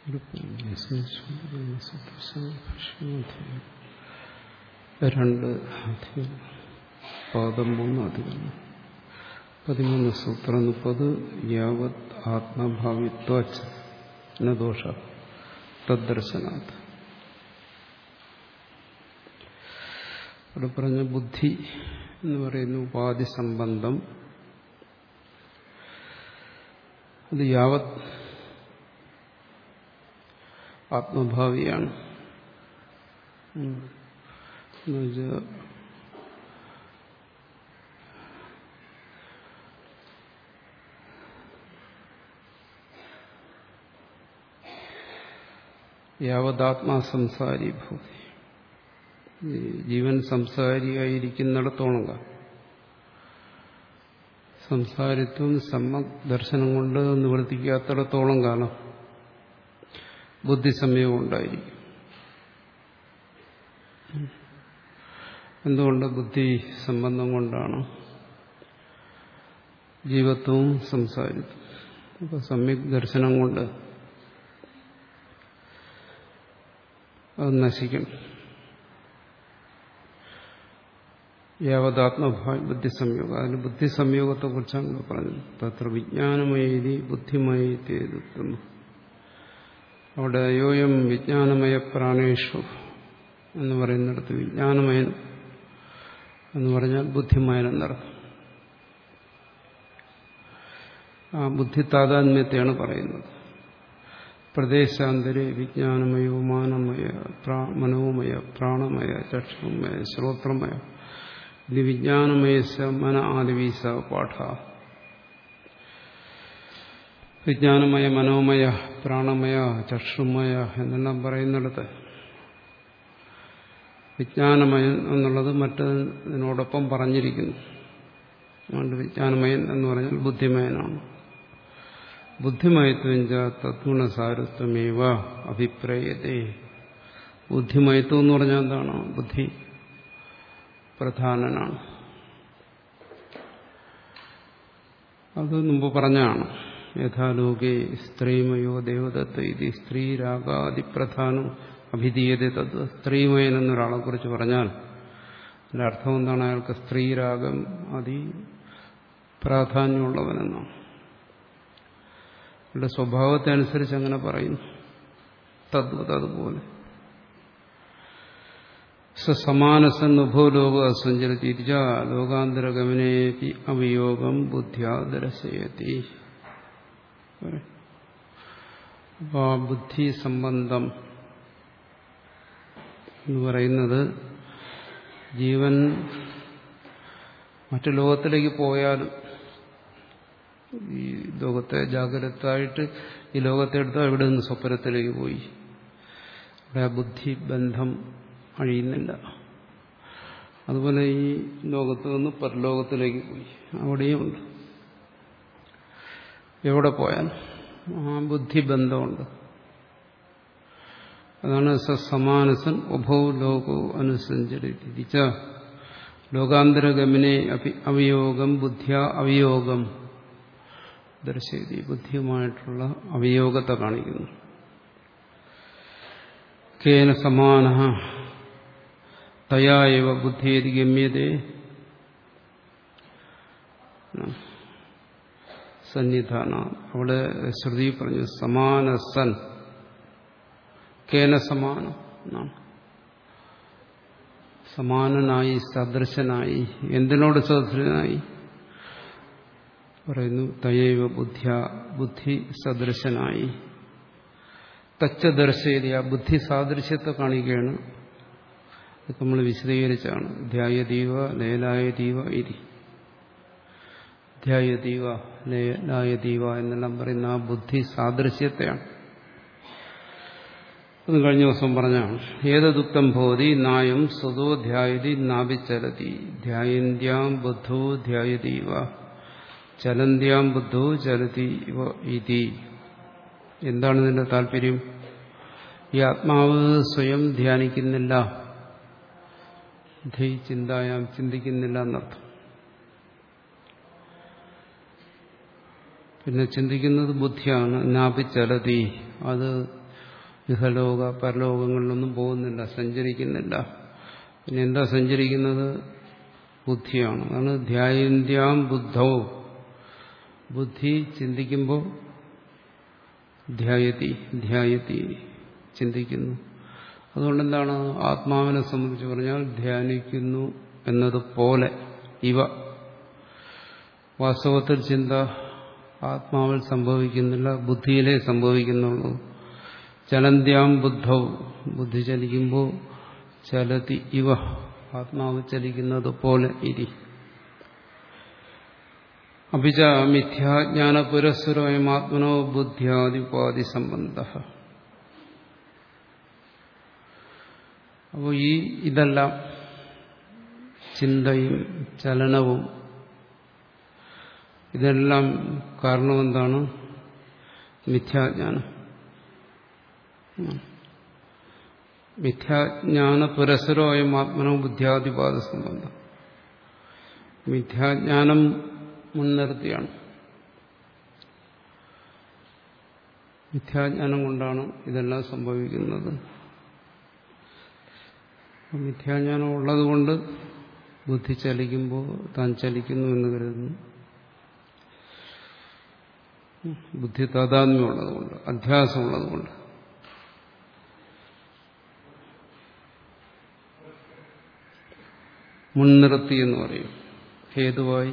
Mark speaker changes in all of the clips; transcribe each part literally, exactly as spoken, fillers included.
Speaker 1: രണ്ട് അധികം പാദം മൂന്ന് അധികം പതിമൂന്ന് സൂത്രം മുപ്പത് യാവത് ആത്മഭാവിത്വ ദോഷ തദ്ദർശനാത്. അവിടെ പറഞ്ഞ ബുദ്ധി എന്ന് പറയുന്ന ഉപാധി സംബന്ധം അത് യാവത് ആത്മഭാവിയാണ്. എന്നുവെച്ചാൽ യാവതാത്മാ സംസാരി ഭൂതി, ജീവൻ സംസാരിയായിരിക്കുന്നിടത്തോളം കാലം സംസാരിത്വം സമ്മക് ദർശനം കൊണ്ട് നിവർത്തിക്കാത്തിടത്തോളം കാലം ബുദ്ധിസംയോഗം ഉണ്ടായിരിക്കും. എന്തുകൊണ്ട്? ബുദ്ധി സംബന്ധം കൊണ്ടാണ് ജീവത്വവും സംസാരിത്വം. അപ്പൊ സമ്യക് ദർശനം കൊണ്ട് അത് നശിക്കണം. യാവതാത്മഭാവി ബുദ്ധിസംയോഗം, അതിന് ബുദ്ധിസംയോഗത്തെ കുറിച്ചാണ് ഇവിടെ പറഞ്ഞത്. തത്ര വിജ്ഞാനമയേതി ബുദ്ധിമയേത്യേതുക്തം. അവിടെ അയോയം വിജ്ഞാനമയ പ്രാണേഷു എന്ന് പറയുന്നിടത്ത് വിജ്ഞാനമയൻ എന്ന് പറഞ്ഞാൽ ബുദ്ധിമയൻ എന്നർത്ഥം. ആ ബുദ്ധി താതാത്മ്യത്തെയാണ് പറയുന്നത്. പ്രദേശാന്തരെ വിജ്ഞാനമയോ മാനമയ മനോമയ പ്രാണമയ ചക്ഷുമയ ശ്രോത്രമയ ഇത് വിജ്ഞാനമയസ മന ആദിവീസ പാഠ. വിജ്ഞാനമയ മനോമയ പ്രാണമയ ചക്ഷുമയ എന്നെല്ലാം പറയുന്നിടത്ത് വിജ്ഞാനമയൻ എന്നുള്ളത് മറ്റതിനോടൊപ്പം പറഞ്ഞിരിക്കുന്നു. അതുകൊണ്ട് വിജ്ഞാനമയൻ എന്ന് പറഞ്ഞാൽ ബുദ്ധിമയനാണ്. ബുദ്ധിമയത്വം തദ്ഗുണസാരത്വമേവ അഭിപ്രായത്തെ. ബുദ്ധിമയത്വം എന്ന് പറഞ്ഞാൽ എന്താണ്? ബുദ്ധി പ്രധാനനാണ്. അത് മുമ്പ് പറഞ്ഞാണ്. യഥാലോകേ സ്ത്രീമയോ ദേവദത്ത ഇത് സ്ത്രീരാഗാദിപ്രധാനം അഭിധീയത തത്. സ്ത്രീമയൻ എന്നൊരാളെ കുറിച്ച് പറഞ്ഞാൽ അതിന്റെ അർത്ഥം എന്താണ്? അയാൾക്ക് സ്ത്രീരാഗം അതി പ്രാധാന്യമുള്ളവനെന്നാണ്. അവരുടെ സ്വഭാവത്തെ അനുസരിച്ച് അങ്ങനെ പറയുന്നു. തദ്വത് അതുപോലെ. സമാനസൻ ഉഭോലോക സഞ്ചരതി ലോകാന്തരഗമനേതി അവയോഗം ബുദ്ധ്യാ ദർശയതി. അപ്പൊ ആ ബുദ്ധി സംബന്ധം എന്ന് പറയുന്നത് ജീവൻ മറ്റു ലോകത്തിലേക്ക് പോയാലും ഈ ലോകത്തെ ജാഗ്രതായിട്ട് ഈ ലോകത്തെ എടുത്താൽ ഇവിടെ നിന്ന് സ്വപ്നത്തിലേക്ക് പോയി. അവിടെ ആ ബുദ്ധി ബന്ധം അഴിയുന്നില്ല. അതുപോലെ ഈ ലോകത്ത് നിന്ന് പരലോകത്തിലേക്ക് പോയി, അവിടെയും ഉണ്ട്. എവിടെ പോയാൽ ആ ബുദ്ധിബന്ധമുണ്ട്. അതാണ് സമാനസൻ ഉഭൗ ലോകോ അനുസഞ്ചരിച്ച ലോകാന്തരഗമനെ അവയോഗം ബുദ്ധ്യാ അവയോഗം ദർശയതി. ബുദ്ധിയുമായിട്ടുള്ള അവയോഗത്തെ കാണിക്കുന്നു. കേന സമാന തയാ ഏവ ബുദ്ധിയേതി ഗമ്യതേ സന്നിധാന. അവിടെ ശ്രുതി പറഞ്ഞു സമാനസൻ. കേന സമാനം എന്നാണ്. സമാനനായി, സദൃശനായി. എന്തിനോട് സദൃശനായി പറയുന്നു? തയൈവ ബുദ്ധ്യ, ബുദ്ധി സദൃശനായി. തച്ച ദർശയതി, ആ ബുദ്ധി സാദൃശ്യത്തെ കാണിക്കുകയാണ്. ഇതൊക്കെ നമ്മൾ വിശദീകരിച്ചാണ്. ധ്യായതീവ ലേലായതീവ ഇതി. ധ്യായതീവ ലേലായതീവ എന്നെല്ലാം പറയുന്ന ആ ബുദ്ധി സാദൃശ്യത്തെയാണ്. അത് കഴിഞ്ഞ ദിവസം പറഞ്ഞാണ്. ഏതദുക്തം ഭവതി നായം സ്വതോ ധ്യായതി നാഭിചലതി ധ്യായന്ത്യാം ബുദ്ധോ ധ്യായതീവ ചലന്ത്യാം ബുദ്ധോ ചലതി ഇതി. എന്താണ് ഇതിന്റെ താല്പര്യം? ഈ ആത്മാവ് സ്വയം ധ്യാനിക്കുന്നില്ല, ധൈ ചിന്തായാം ചിന്തിക്കുന്നില്ല എന്നർത്ഥം. പിന്നെ ചിന്തിക്കുന്നത് ബുദ്ധിയാണ്. നാഭി ചലതി, അത് ഇഹലോക പരലോകങ്ങളിലൊന്നും പോകുന്നില്ല, സഞ്ചരിക്കുന്നില്ല. പിന്നെ എന്താ സഞ്ചരിക്കുന്നത്? ബുദ്ധിയാണ്. അതാണ് ധ്യായന്ത്യാം ബുദ്ധോ. ബുദ്ധി ചിന്തിക്കുമ്പോൾ ധ്യായതി ധ്യായതി ചിന്തിക്കുന്നു. അതുകൊണ്ടെന്താണ് ആത്മാവിനെ സംബന്ധിച്ച് പറഞ്ഞാൽ ധ്യാനിക്കുന്നു എന്നതുപോലെ ഇവ. വാസ്തവത്തിൽ ചിന്ത ആത്മാവിൽ സംഭവിക്കുന്നില്ല, ബുദ്ധിയിലേ സംഭവിക്കുന്നുള്ളൂ. ചലന്ത്യാം ബുദ്ധൗ. ബുദ്ധി ചലിക്കുമ്പോൾ ചലതി ഇവ. ആത്മാവ് ചലിക്കുന്നത് പോലെ ഇരി. അഭിച മിഥ്യാജ്ഞാന പുരസ്സരമായ ആത്മനോ ബുദ്ധ്യാദിപാദി സംബന്ധ. അപ്പോൾ ഈ ഇതെല്ലാം ചിന്തയും ചലനവും ഇതെല്ലാം കാരണമെന്താണ്? മിഥ്യാജ്ഞാനം. മിഥ്യാജ്ഞാന പുരസ്സരമായ ആത്മനോ ബുദ്ധ്യാദിപാദ സംബന്ധം. മിഥ്യാജ്ഞാനം മുൻനിർത്തിയാണ്. മിഥ്യാജ്ഞാനം കൊണ്ടാണ് ഇതെല്ലാം സംഭവിക്കുന്നത്. മിഥ്യാജ്ഞാനം ഉള്ളതുകൊണ്ട് ബുദ്ധി ചലിക്കുമ്പോൾ താൻ ചലിക്കുന്നു എന്ന് കരുതുന്നു. ബുദ്ധി താതാത്മ്യമുള്ളതുകൊണ്ട്, അധ്യാസമുള്ളതുകൊണ്ട്. മുൻനിർത്തി എന്ന് പറയും. ഹേതുവായി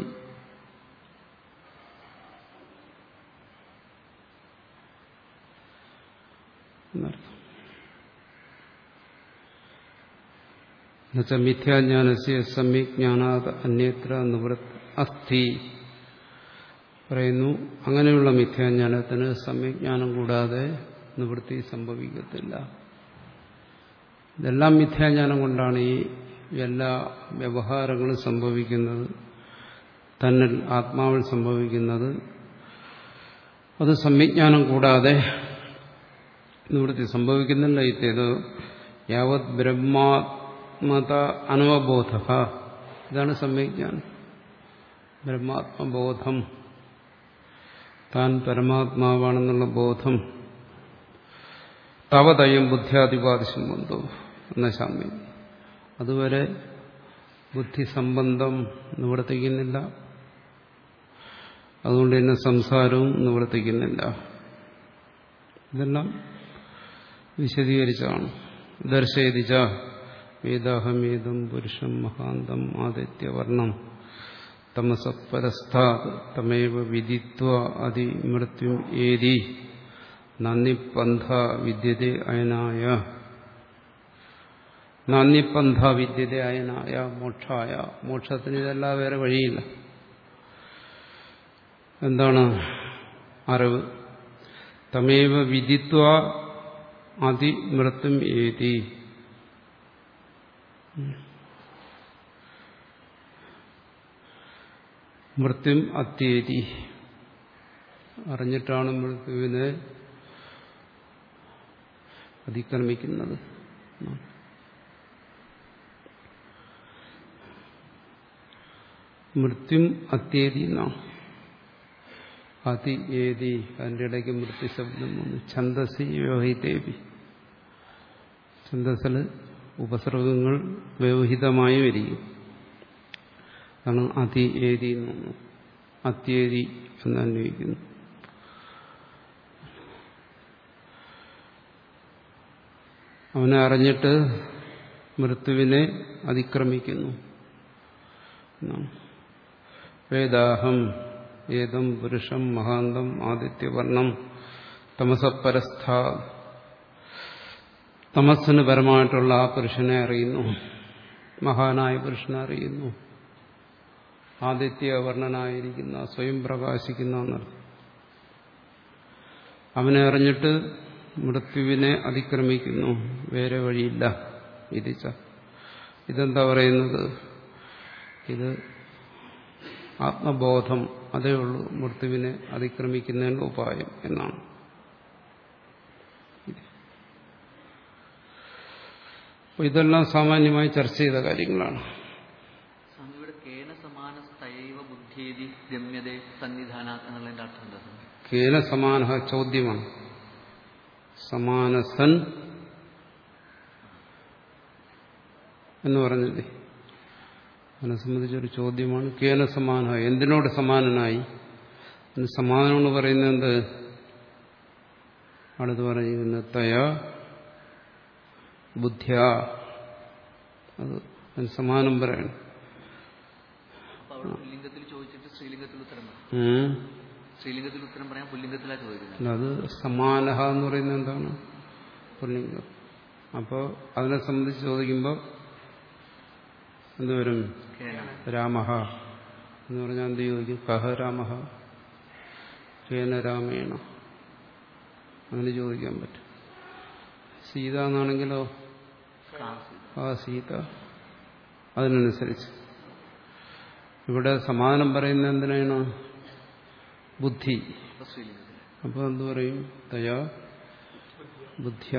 Speaker 1: എന്നർത്ഥം. എന്നുവെച്ചാൽ മിഥ്യാജ്ഞാനസ്യ സമ്യക് ജ്ഞാനാത് അന്യത്ര നിവൃത്തി അസ്ഥി പറയുന്നു. അങ്ങനെയുള്ള മിഥ്യാജ്ഞാനത്തിന് സമ്യജ്ഞാനം കൂടാതെ നിവൃത്തി സംഭവിക്കത്തില്ല. ഇതെല്ലാം മിഥ്യാജ്ഞാനം കൊണ്ടാണ് ഈ എല്ലാ വ്യവഹാരങ്ങളും സംഭവിക്കുന്നത്, തന്നിൽ ആത്മാവിൽ സംഭവിക്കുന്നത്. അത് സമ്യജ്ഞാനം കൂടാതെ നിവൃത്തി സംഭവിക്കുന്നില്ല. ഇതേത് യാവത് ബ്രഹ്മാത്മത അനവബോധ. ഇതാണ് സമ്യജ്ഞാനം. ബ്രഹ്മാത്മബോധം, താൻ പരമാത്മാവാണെന്നുള്ള ബോധം. തവതയം ബുദ്ധ്യാദിപാദി സംബന്ധവും എന്ന സാമ്യം. അതുവരെ ബുദ്ധി സംബന്ധം നിവർത്തിക്കുന്നില്ല. അതുകൊണ്ട് തന്നെ സംസാരവും നിവർത്തിക്കുന്നില്ല. ഇതെല്ലാം വിശദീകരിച്ചാണ്. ദർശയതിച്ച വേദാഹമേദം പുരുഷം മഹാന്തം ആദിത്യവർണം തമസപരസ്ഥാത് തമേവ വിദിത്വ അതിമൃത്യും ഏതി നാന്യപന്ഥ വിദ്യതേ അയനായ. നാന്യപന്ഥ വിദ്യതേ അയനായ മോക്ഷായ. മോക്ഷത്തിന് ഇതെല്ലാം വേറെ വഴിയില്ല. എന്താണ് അറിവ്? തമേവ വിദിത്വ അതിമൃത്യും ഏതി. മൃത്യും അത്യേതി. അറിഞ്ഞിട്ടാണ് മൃത്യുവിനെ അതിക്രമിക്കുന്നത്. മൃത്യും അത്യേതി എന്നാണ്. അതി ഏതി, അതിൻ്റെ ഇടയ്ക്ക് മൃത്യു ശബ്ദം വന്നു. ഛന്ദസി വ്യവഹിതേവി. ഛന്ദസ്സിൽ ഉപസർഗങ്ങൾ വ്യവഹിതമായി വരികയും ആണ് അതി ഏതി എന്ന്. അത്യേതി എന്ന് അന്വയിക്കുന്നു. അവനെ അറിഞ്ഞിട്ട് മൃത്യുവിനെ അതിക്രമിക്കുന്നു എന്നാണ്. വേദാഹം ഏതം പുരുഷം മഹാന്തം ആദിത്യവർണം തമസപരസ്ഥ. തമസ്സിന് പരമായിട്ടുള്ള ആ പുരുഷനെ അറിയുന്നു, മഹാനായ പുരുഷനെ അറിയുന്നു. ആദിത്യവർണ്ണനായിരിക്കുന്ന, സ്വയം പ്രകാശിക്കുന്ന എന്നർത്ഥം. അവനെ അറിഞ്ഞിട്ട് മൃത്യുവിനെ അതിക്രമിക്കുന്നു. വേറെ വഴിയില്ല. ഇതിച്ച ഇതെന്താ പറയുന്നത്? ഇത് ആത്മബോധം, അതേ ഉള്ളൂ മൃത്യുവിനെ അതിക്രമിക്കുന്നതിനുള്ള ഉപായം എന്നാണ്. അപ്പോൾ ഇതെല്ലാം സാമാന്യമായി ചർച്ച ചെയ്ത കാര്യങ്ങളാണ്. കേന സമാന ചോദ്യമാണ്. സമാനസൻ എന്ന് പറഞ്ഞില്ലേ? അതിനെ സംബന്ധിച്ചൊരു ചോദ്യമാണ്. കേന സമാന, എന്തിനോട് സമാനനായി? സമാനം എന്ന് പറയുന്നത് എന്ത്? അടുത്ത് പറയുന്നത് തയ ബുദ്ധ്യ. അത് സമാനം പറയണം. അത് സമാനഹ എന്ന് പറയുന്നത് എന്താണ്? പുല്ലിംഗം. അപ്പോൾ അതിനെ സംബന്ധിച്ച് ചോദിക്കുമ്പോൾ എന്തുവരും? രാമഹ എന്ന് പറഞ്ഞാൽ എന്ത് ചോദിക്കും? കഹ രാമഹ കേന രാമേണ, അങ്ങനെ ചോദിക്കാൻ പറ്റും. സീത എന്നാണെങ്കിലോ ആ സീത. അതിനനുസരിച്ച് ഇവിടെ സമാനം പറയുന്നത് എന്തിനാണ്? ബുദ്ധി. അപ്പോൾ എന്തു പറയും? തയാ ബുദ്ധ്യ.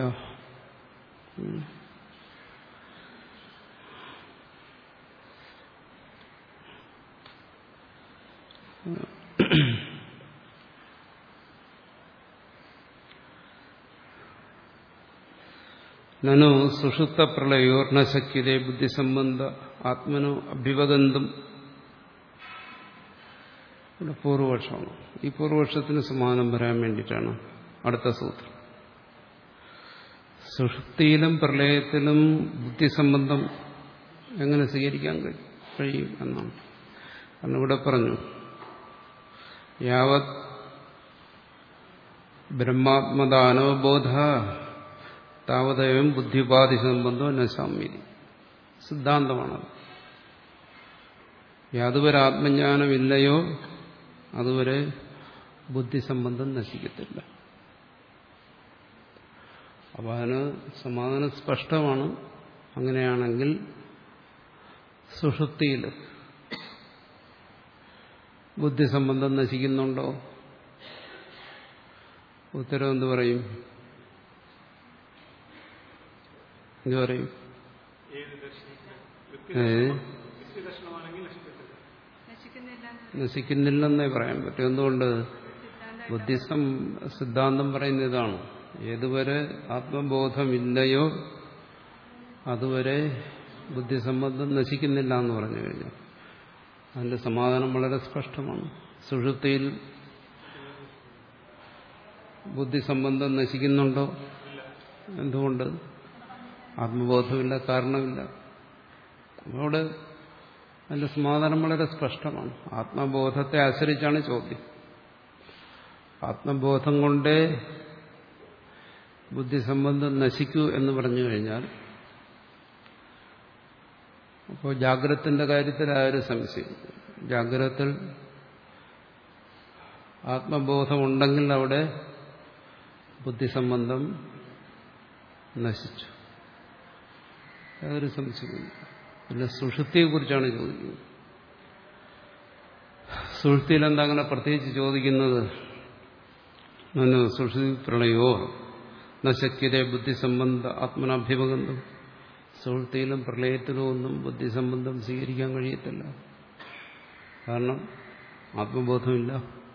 Speaker 1: നനു സുഷുപ്ത പ്രളയോർ ന ശക്യതേ ബുദ്ധിസംബന്ധ ആത്മനോ അഭ്യുപഗന്ധം. ഇവിടെ പൂർവപക്ഷമാണ്. ഈ പൂർവപക്ഷത്തിന് സമാനം വരാൻ വേണ്ടിയിട്ടാണ് അടുത്ത സൂത്രം. സുഷുപ്തിയിലും പ്രളയത്തിലും ബുദ്ധിസംബന്ധം എങ്ങനെ സ്വീകരിക്കാൻ കഴിയും എന്നാണ്. കാരണം ഇവിടെ പറഞ്ഞു യാവത് ബ്രഹ്മാത്മദാനവബോധ താവതയം ബുദ്ധിപാധി സംബന്ധം നശാമ്യതി. സിദ്ധാന്തമാണത്. യാതൊരു ആത്മജ്ഞാനമില്ലയോ അതുവരെ ബുദ്ധിസംബന്ധം നശിക്കത്തില്ല. അപ്പം അതിന് സമാധാനം സ്പഷ്ടമാണ്. അങ്ങനെയാണെങ്കിൽ സുഷുപ്തിയിൽ ബുദ്ധിസംബന്ധം നശിക്കുന്നുണ്ടോ? ഉത്തരം എന്ത് പറയും? എന്ത് പറയും? നശിക്കുന്നില്ലെന്നേ പറയാൻ പറ്റും. എന്തുകൊണ്ട്? ബുദ്ധിസം സിദ്ധാന്തം പറയുന്ന ഇതാണ്. ഏതുവരെ ആത്മബോധമില്ലയോ അതുവരെ ബുദ്ധിസംബന്ധം നശിക്കുന്നില്ല എന്ന് പറഞ്ഞു കഴിഞ്ഞാൽ അതിന്റെ സമാധാനം വളരെ സ്പഷ്ടമാണ്. സുഷുപ്തിയിൽ ബുദ്ധിസംബന്ധം നശിക്കുന്നുണ്ടോ? എന്തുകൊണ്ട്? ആത്മബോധമില്ല, കാരണമില്ല. അവിടെ അതിന്റെ സമാധാനം വളരെ സ്പഷ്ടമാണ്. ആത്മബോധത്തെ ആശ്രയിച്ചാണ് ചോദ്യം. ആത്മബോധം കൊണ്ടേ ബുദ്ധിസംബന്ധം നശിക്കൂ എന്ന് പറഞ്ഞു കഴിഞ്ഞാൽ അപ്പോൾ ജാഗ്രതത്തിന്റെ കാര്യത്തിൽ ആ ഒരു സംശയം. ജാഗ്രതത്തിൽ ആത്മബോധമുണ്ടെങ്കിൽ അവിടെ ബുദ്ധിസംബന്ധം നശിച്ചു. യാതൊരു സംശയമില്ല. പിന്നെ സുഷുപ്തിയെക്കുറിച്ചാണ് ചോദിക്കുന്നത്. സുഷുപ്തിയിൽ എന്താ അങ്ങനെ പ്രത്യേകിച്ച് ചോദിക്കുന്നത്? സുഷുപ്തി പ്രളയോ നശക്യതേ ബുദ്ധിസംബന്ധ ആത്മനാഭ്യുപഗന്ധം. സുഷുപ്തിയിലും പ്രളയത്തിലും ഒന്നും ബുദ്ധിസംബന്ധം സ്വീകരിക്കാൻ കഴിയത്തില്ല. കാരണം ആത്മബോധമില്ല.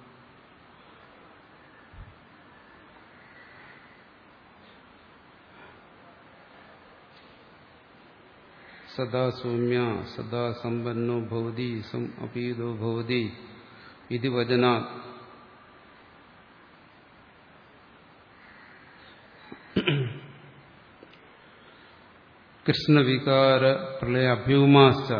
Speaker 1: സദാ സൗമ്യ സദാ സമ്പന്നോ ഭവതി സം അപീതോ ഭവതി ഇതി വചനാത് കൃഷ്ണവികാര പ്രളയ അഭ്യൂമാശ്ച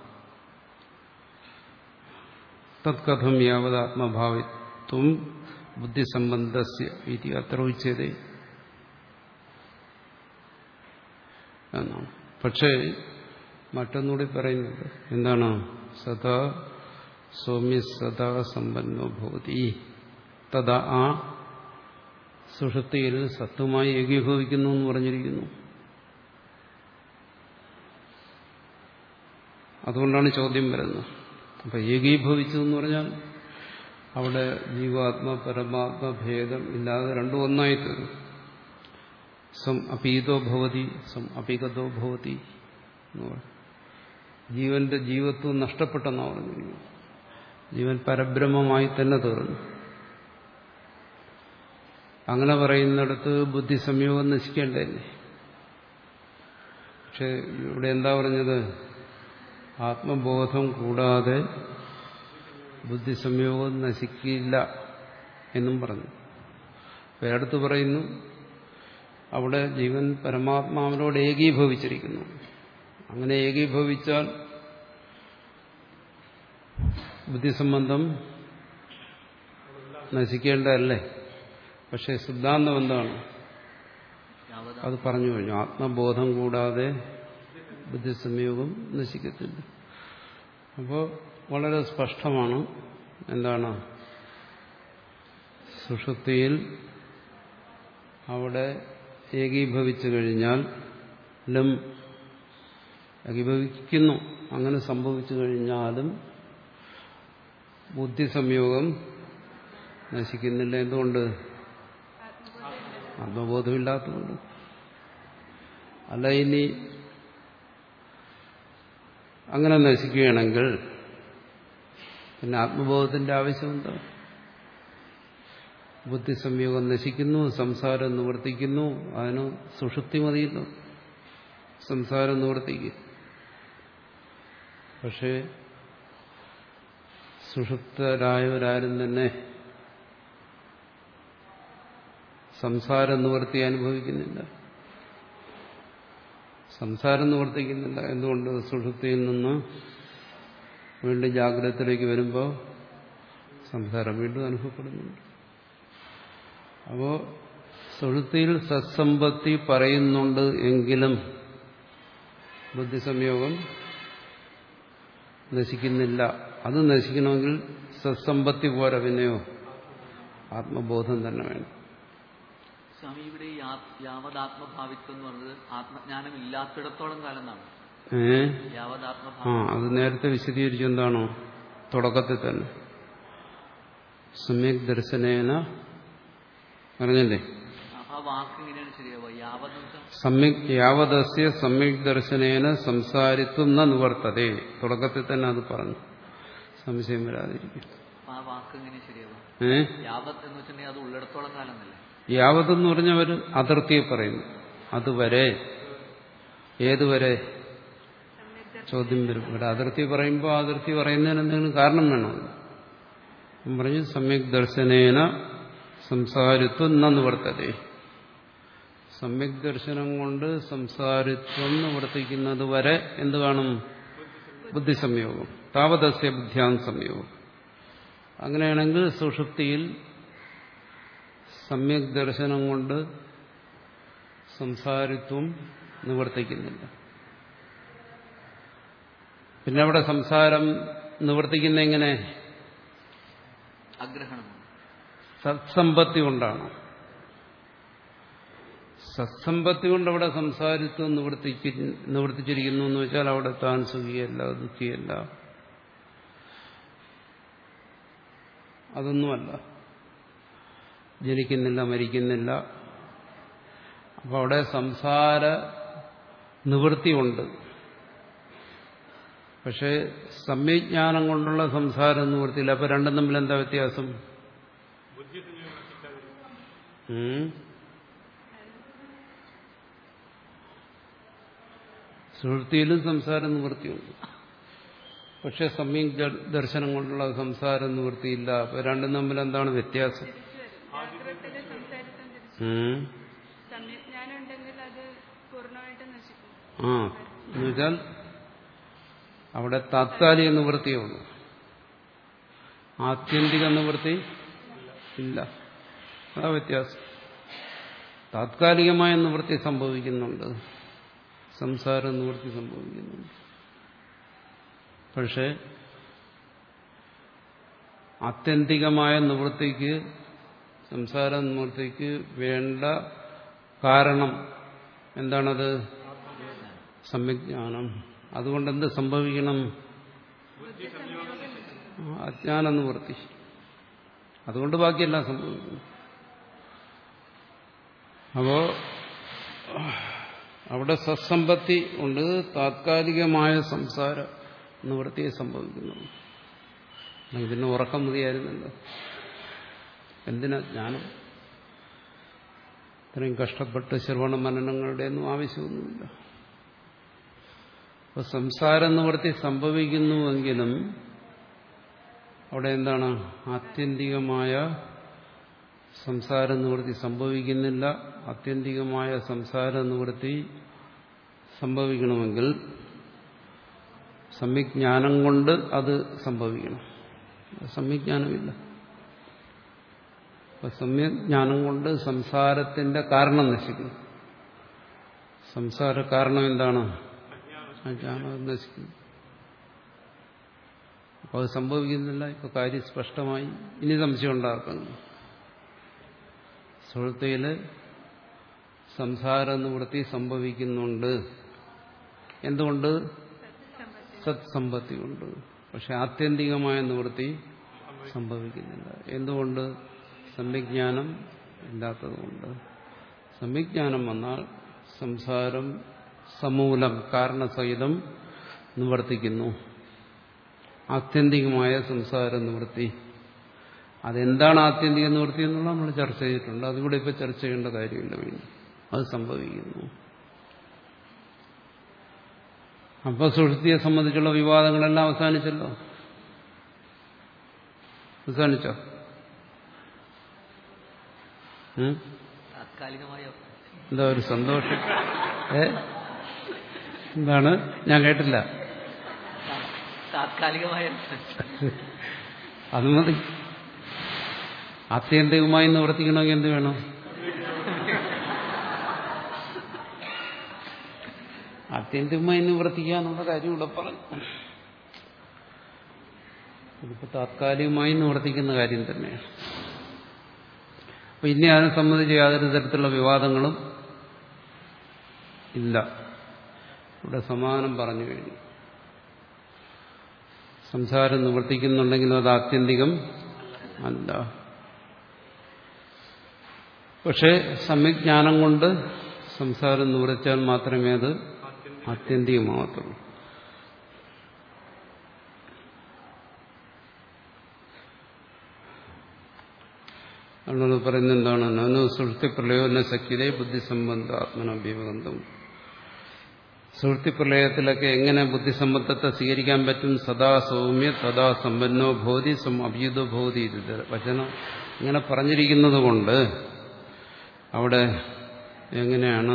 Speaker 1: തത്കഥം യാവത് ആത്മഭാവിത്വം ബുദ്ധിസംബന്ധസ്യ ഇതി അത്ര ഉച്യതേ എന്നാണ്. പക്ഷേ മറ്റൊന്നുകൂടി പറയുന്നത് എന്താണ്? സദാ സൗമ്യ സദാ സമ്പന്നോ ഭവതി. തഥാ ആ സുഷുപ്തിയിൽ സത്വമായി ഏകീഭവിക്കുന്നു എന്ന് പറഞ്ഞിരിക്കുന്നു. അതുകൊണ്ടാണ് ചോദ്യം വരുന്നത്. അപ്പൊ ഏകീഭവിച്ചു എന്ന് പറഞ്ഞാൽ അവിടെ ജീവാത്മ പരമാത്മ ഭേദം ഇല്ലാതെ രണ്ടും ഒന്നായി തീർന്നു. സം അപീതോ ഭവതി സം അപീകതോ ഭവതി എന്ന് പറയും. ജീവന്റെ ജീവത്വം നഷ്ടപ്പെട്ടെന്നാണ് പറഞ്ഞിരിക്കുന്നത്. ജീവൻ പരബ്രഹ്മമായി തന്നെ തീർന്നു. അങ്ങനെ പറയുന്നിടത്ത് ബുദ്ധി സംയോഗം നശിക്കേണ്ടതല്ലേ? പക്ഷെ ഇവിടെ എന്താ പറഞ്ഞത്? ആത്മബോധം കൂടാതെ ബുദ്ധി സംയോഗം നശിക്കില്ല എന്നും പറഞ്ഞു. വേറെടുത്ത് പറയുന്നു അവിടെ ജീവൻ പരമാത്മാവിനോട് ഏകീഭവിച്ചിരിക്കുന്നു. അങ്ങനെ ഏകീഭവിച്ചാൽ ബുദ്ധിസംബന്ധം നശിക്കേണ്ടതല്ലേ? പക്ഷെ സിദ്ധാന്തം എന്താണ്? അത് പറഞ്ഞു കഴിഞ്ഞു. ആത്മബോധം കൂടാതെ ബുദ്ധിസംയോഗം നശിക്കത്തില്ല. അപ്പോൾ വളരെ സ്പഷ്ടമാണ്. എന്താണ്? സുഷുപ്തിയിൽ അവിടെ ഏകീഭവിച്ചു കഴിഞ്ഞാൽ ലം ഏകീഭവിക്കുന്നു. അങ്ങനെ സംഭവിച്ചു കഴിഞ്ഞാലും ബുദ്ധിസംയോഗം നശിക്കുന്നില്ല. എന്തുകൊണ്ട്? ആത്മബോധമില്ലാത്തതുകൊണ്ട്. അല്ല, ഇനി അങ്ങനെ നശിക്കുകയാണെങ്കിൽ പിന്നെ ആത്മബോധത്തിന്റെ ആവശ്യമുണ്ടോ? ബുദ്ധിസംയോഗം നശിക്കുന്നു, സംസാരം നിവർത്തിക്കുന്നു. അതിന് സുഷുപ്തി മതിയല്ലോ സംസാരം നിവർത്തിക്കും. പക്ഷേ സുഷുപ്തരായവരാരും തന്നെ സംസാരം നിവർത്തി അനുഭവിക്കുന്നില്ല, സംസാരം നിവർത്തിക്കുന്നില്ല. എന്തുകൊണ്ട്? സുഷുപ്തിയിൽ നിന്ന് വീണ്ടും ജാഗ്രതത്തിലേക്ക് വരുമ്പോൾ സംസാരം വീണ്ടും അനുഭവപ്പെടുന്നുണ്ട്. അപ്പോൾ സുഷുപ്തിയിൽ സത്സമ്പത്തി പറയുന്നുണ്ട് എങ്കിലും ബുദ്ധിസംയോഗം നശിക്കുന്നില്ല. അത് നശിക്കണമെങ്കിൽ സത്സമ്പത്തി പോരാ, പിന്നെയോ ആത്മബോധം തന്നെ വേണം.
Speaker 2: സ്വാമി, ഇവിടെ യാവതാത്മഭാവിത്വം എന്ന് പറഞ്ഞത് ആത്മജ്ഞാനം ഇല്ലാത്തിടത്തോളം കാലം എന്നാണ്.
Speaker 1: ഏ
Speaker 2: യാവതാത്മഭാവം
Speaker 1: ആ അത് നേരത്തെ വിശദീകരിച്ചു. എന്താണോ? തുടക്കത്തിൽ തന്നെ സമ്യക് ദർശനേന പറഞ്ഞല്ലേ?
Speaker 2: ആ വാക്ക് എങ്ങനെയാണ് ശരിയാവുക? യാവത്
Speaker 1: സമ്യക് യാവതസ്യ സമ്യക് ദർശനേന സംസാരിത്വം ന നിവർത്തതേ. തുടക്കത്തിൽ തന്നെ അത് പറഞ്ഞു, സംശയം വരാതിരിക്കും.
Speaker 2: ആ വാക്ക് എങ്ങനെ ശരിയാവുക?
Speaker 1: ഏ
Speaker 2: യാവത് എന്ന് വെച്ചിട്ടുണ്ടെങ്കിൽ അത് ഉള്ളിടത്തോളം കാലം എന്നല്ലേ?
Speaker 1: യാവതെന്ന് പറഞ്ഞവർ അതിർത്തിയെ പറയുന്നു. അതുവരെ. ഏതുവരെ ചോദ്യം വരും. ഇവിടെ അതിർത്തി പറയുമ്പോൾ അതിർത്തി പറയുന്നതിന് എന്തെങ്കിലും കാരണം വേണം. പറഞ്ഞു സമ്യക് ദർശനേന സംസാരിത്വം ന നിവർത്തതേ. സമ്യക് ദർശനം കൊണ്ട് സംസാരിത്വം നിവർത്തിക്കുന്നത് വരെ എന്ത് കാണും? ബുദ്ധിസംയോഗം. താവതസ്യ ബുദ്ധ്യാൻ സംയോഗം. അങ്ങനെയാണെങ്കിൽ സുഷുപ്തിയിൽ സമ്യക് ദർശനം കൊണ്ട് സംസാരിത്വം നിവർത്തിക്കുന്നില്ല. പിന്നെ അവിടെ സംസാരം നിവർത്തിക്കുന്ന എങ്ങനെ?
Speaker 2: അഗ്രഹണം.
Speaker 1: സത്സമ്പത്തി കൊണ്ടാണ്. സത്സമ്പത്തി കൊണ്ട് അവിടെ സംസാരിത്വം നിവർത്തിക്ക നിവർത്തിച്ചിരിക്കുന്നു എന്ന് വെച്ചാൽ അവിടെ താൻ സുഖിയല്ല, ദുഃഖിയല്ല, അതൊന്നുമല്ല. ജനിക്കുന്നില്ല, മരിക്കുന്നില്ല. അപ്പം അവിടെ സംസാര നിവൃത്തിയുണ്ട്. പക്ഷേ സമ്യജ്ഞാനം കൊണ്ടുള്ള സംസാരം നിവൃത്തിയില്ല. അപ്പൊ രണ്ടും തമ്മിൽ എന്താ വ്യത്യാസം? സുഹൃത്തിയിലും സംസാരം നിവൃത്തിയുണ്ട്, പക്ഷെ സമ്യക് ദർശനം കൊണ്ടുള്ള സംസാരം നിവൃത്തിയില്ല. അപ്പൊ രണ്ടും തമ്മിൽ എന്താണ് വ്യത്യാസം? ആ എന്നുവെച്ചാൽ അവിടെ താത്കാലിക നിവൃത്തിയേ ഉള്ളൂ, ആത്യന്തിക നിവൃത്തി ഇല്ല. അതാ വ്യത്യാസം. താത്കാലികമായ നിവൃത്തി സംഭവിക്കുന്നുണ്ട്, സംസാര നിവൃത്തി സംഭവിക്കുന്നുണ്ട്. പക്ഷെ ആത്യന്തികമായ നിവൃത്തിക്ക്, സംസാര നിവൃത്തിക്ക് വേണ്ട കാരണം എന്താണത്? സമ്യജ്ഞാനം. അതുകൊണ്ട് എന്ത് സംഭവിക്കണം? അജ്ഞാന നിവൃത്തി. അതുകൊണ്ട് ബാക്കിയെല്ലാം സംഭവിക്കുന്നു. അപ്പോ അവിടെ സത്സമ്പത്തി ഉണ്ട്, താത്കാലികമായ സംസാര നിവൃത്തിയെ സംഭവിക്കുന്നു. ഇതിന് ഉറക്കം മതിയായിരുന്നല്ലോ. എന്തിനാ ജ്ഞാനം? ഇത്രയും കഷ്ടപ്പെട്ട് ശ്രവണ മനനങ്ങളുടെ ഒന്നും ആവശ്യമൊന്നുമില്ല. അപ്പൊ സംസാര നിവൃത്തി സംഭവിക്കുന്നുവെങ്കിലും അവിടെ എന്താണ്? ആത്യന്തികമായ സംസാര നിവൃത്തി സംഭവിക്കുന്നില്ല. ആത്യന്തികമായ സംസാര നിവൃത്തി സംഭവിക്കണമെങ്കിൽ സമ്യജ്ഞാനം കൊണ്ട് അത് സംഭവിക്കണം. സമ്യജ്ഞാനമില്ല. അപ്പൊ സമ്യജ്ഞാനം കൊണ്ട് സംസാരത്തിന്റെ കാരണം നശിക്കുന്നു. സംസാര കാരണം എന്താണ്? അജ്ഞാനം നശിക്കുന്നു. അപ്പൊ അത് സംഭവിക്കുന്നില്ല. ഇപ്പൊ കാര്യം സ്പഷ്ടമായി. ഇനി സംശയം ഉണ്ടാക്കുന്നു. സുഹൃത്തിയില് സംസാര നിവൃത്തി സംഭവിക്കുന്നുണ്ട്. എന്തുകൊണ്ട്? സത്സമ്പത്തി കൊണ്ട്. പക്ഷെ ആത്യന്തികമായ നിവൃത്തി സംഭവിക്കുന്നില്ല. എന്തുകൊണ്ട്? സമ്യജ്ഞാനം ഇല്ലാത്തതുകൊണ്ട്. സമ്യജ്ഞാനം വന്നാൽ സംസാരം സമൂലം കാരണസഹിതം നിവർത്തിക്കുന്നു. ആത്യന്തികമായ സംസാര നിവൃത്തി. അതെന്താണ് ആത്യന്തിക നിവൃത്തി എന്നുള്ളത് നമ്മൾ ചർച്ച ചെയ്തിട്ടുണ്ട്. അതുകൂടെ ഇപ്പൊ ചർച്ച ചെയ്യേണ്ട കാര്യമില്ല. വീണ്ടും അത് സംഭവിക്കുന്നു. അപ്പൊ സുഷുപ്തിയെ സംബന്ധിച്ചുള്ള വിവാദങ്ങളെല്ലാം അവസാനിച്ചല്ലോ. അവസാനിച്ചോ? എന്താ ഒരു സന്തോഷം? ഏ എന്താണ്? ഞാൻ കേട്ടില്ല.
Speaker 2: താത്കാലികമായ
Speaker 1: അത് മതി. ആത്യന്തികമായി നിവർത്തിക്കണമെങ്കിൽ എന്ത് വേണം? ആത്യന്തികമായി നിവർത്തിക്കുക എന്നുള്ള കാര്യം ഇവിടെ പറഞ്ഞു. ഇതിപ്പോ താത്കാലികമായി നിവർത്തിക്കുന്ന കാര്യം തന്നെയാണ്. അപ്പൊ ഇനി അതിനെ സംബന്ധിച്ച് യാതൊരു തരത്തിലുള്ള വിവാദങ്ങളും ഇല്ല. ഇവിടെ സമാനം പറഞ്ഞു കഴിഞ്ഞു. സംസാരം നിവർത്തിക്കുന്നുണ്ടെങ്കിലും അത് ആത്യന്തികം അല്ല. പക്ഷെ സമ്യജ്ഞാനം കൊണ്ട് സംസാരം നിവർത്തിച്ചാൽ മാത്രമേ അത് ആത്യന്തികമാകത്തുള്ളൂ. അതുകൊണ്ട് പറയുന്നത് എന്താണ്? നനു സുഷുപ്തി പ്രളയോന്ന സഖ്യതേ ബുദ്ധിസംബന്ധ ആത്മനഭ്യവഗന്ധം. സുഷുപ്തി പ്രളയത്തിലൊക്കെ എങ്ങനെ ബുദ്ധിസംബന്ധത്തെ സ്വീകരിക്കാൻ പറ്റും? സദാ സൗമ്യ തഥാ സമ്പന്നോ ഭോതി സം അഭ്യുതോ ഭോതി. ഇത് വചനം ഇങ്ങനെ പറഞ്ഞിരിക്കുന്നത് കൊണ്ട് അവിടെ എങ്ങനെയാണ്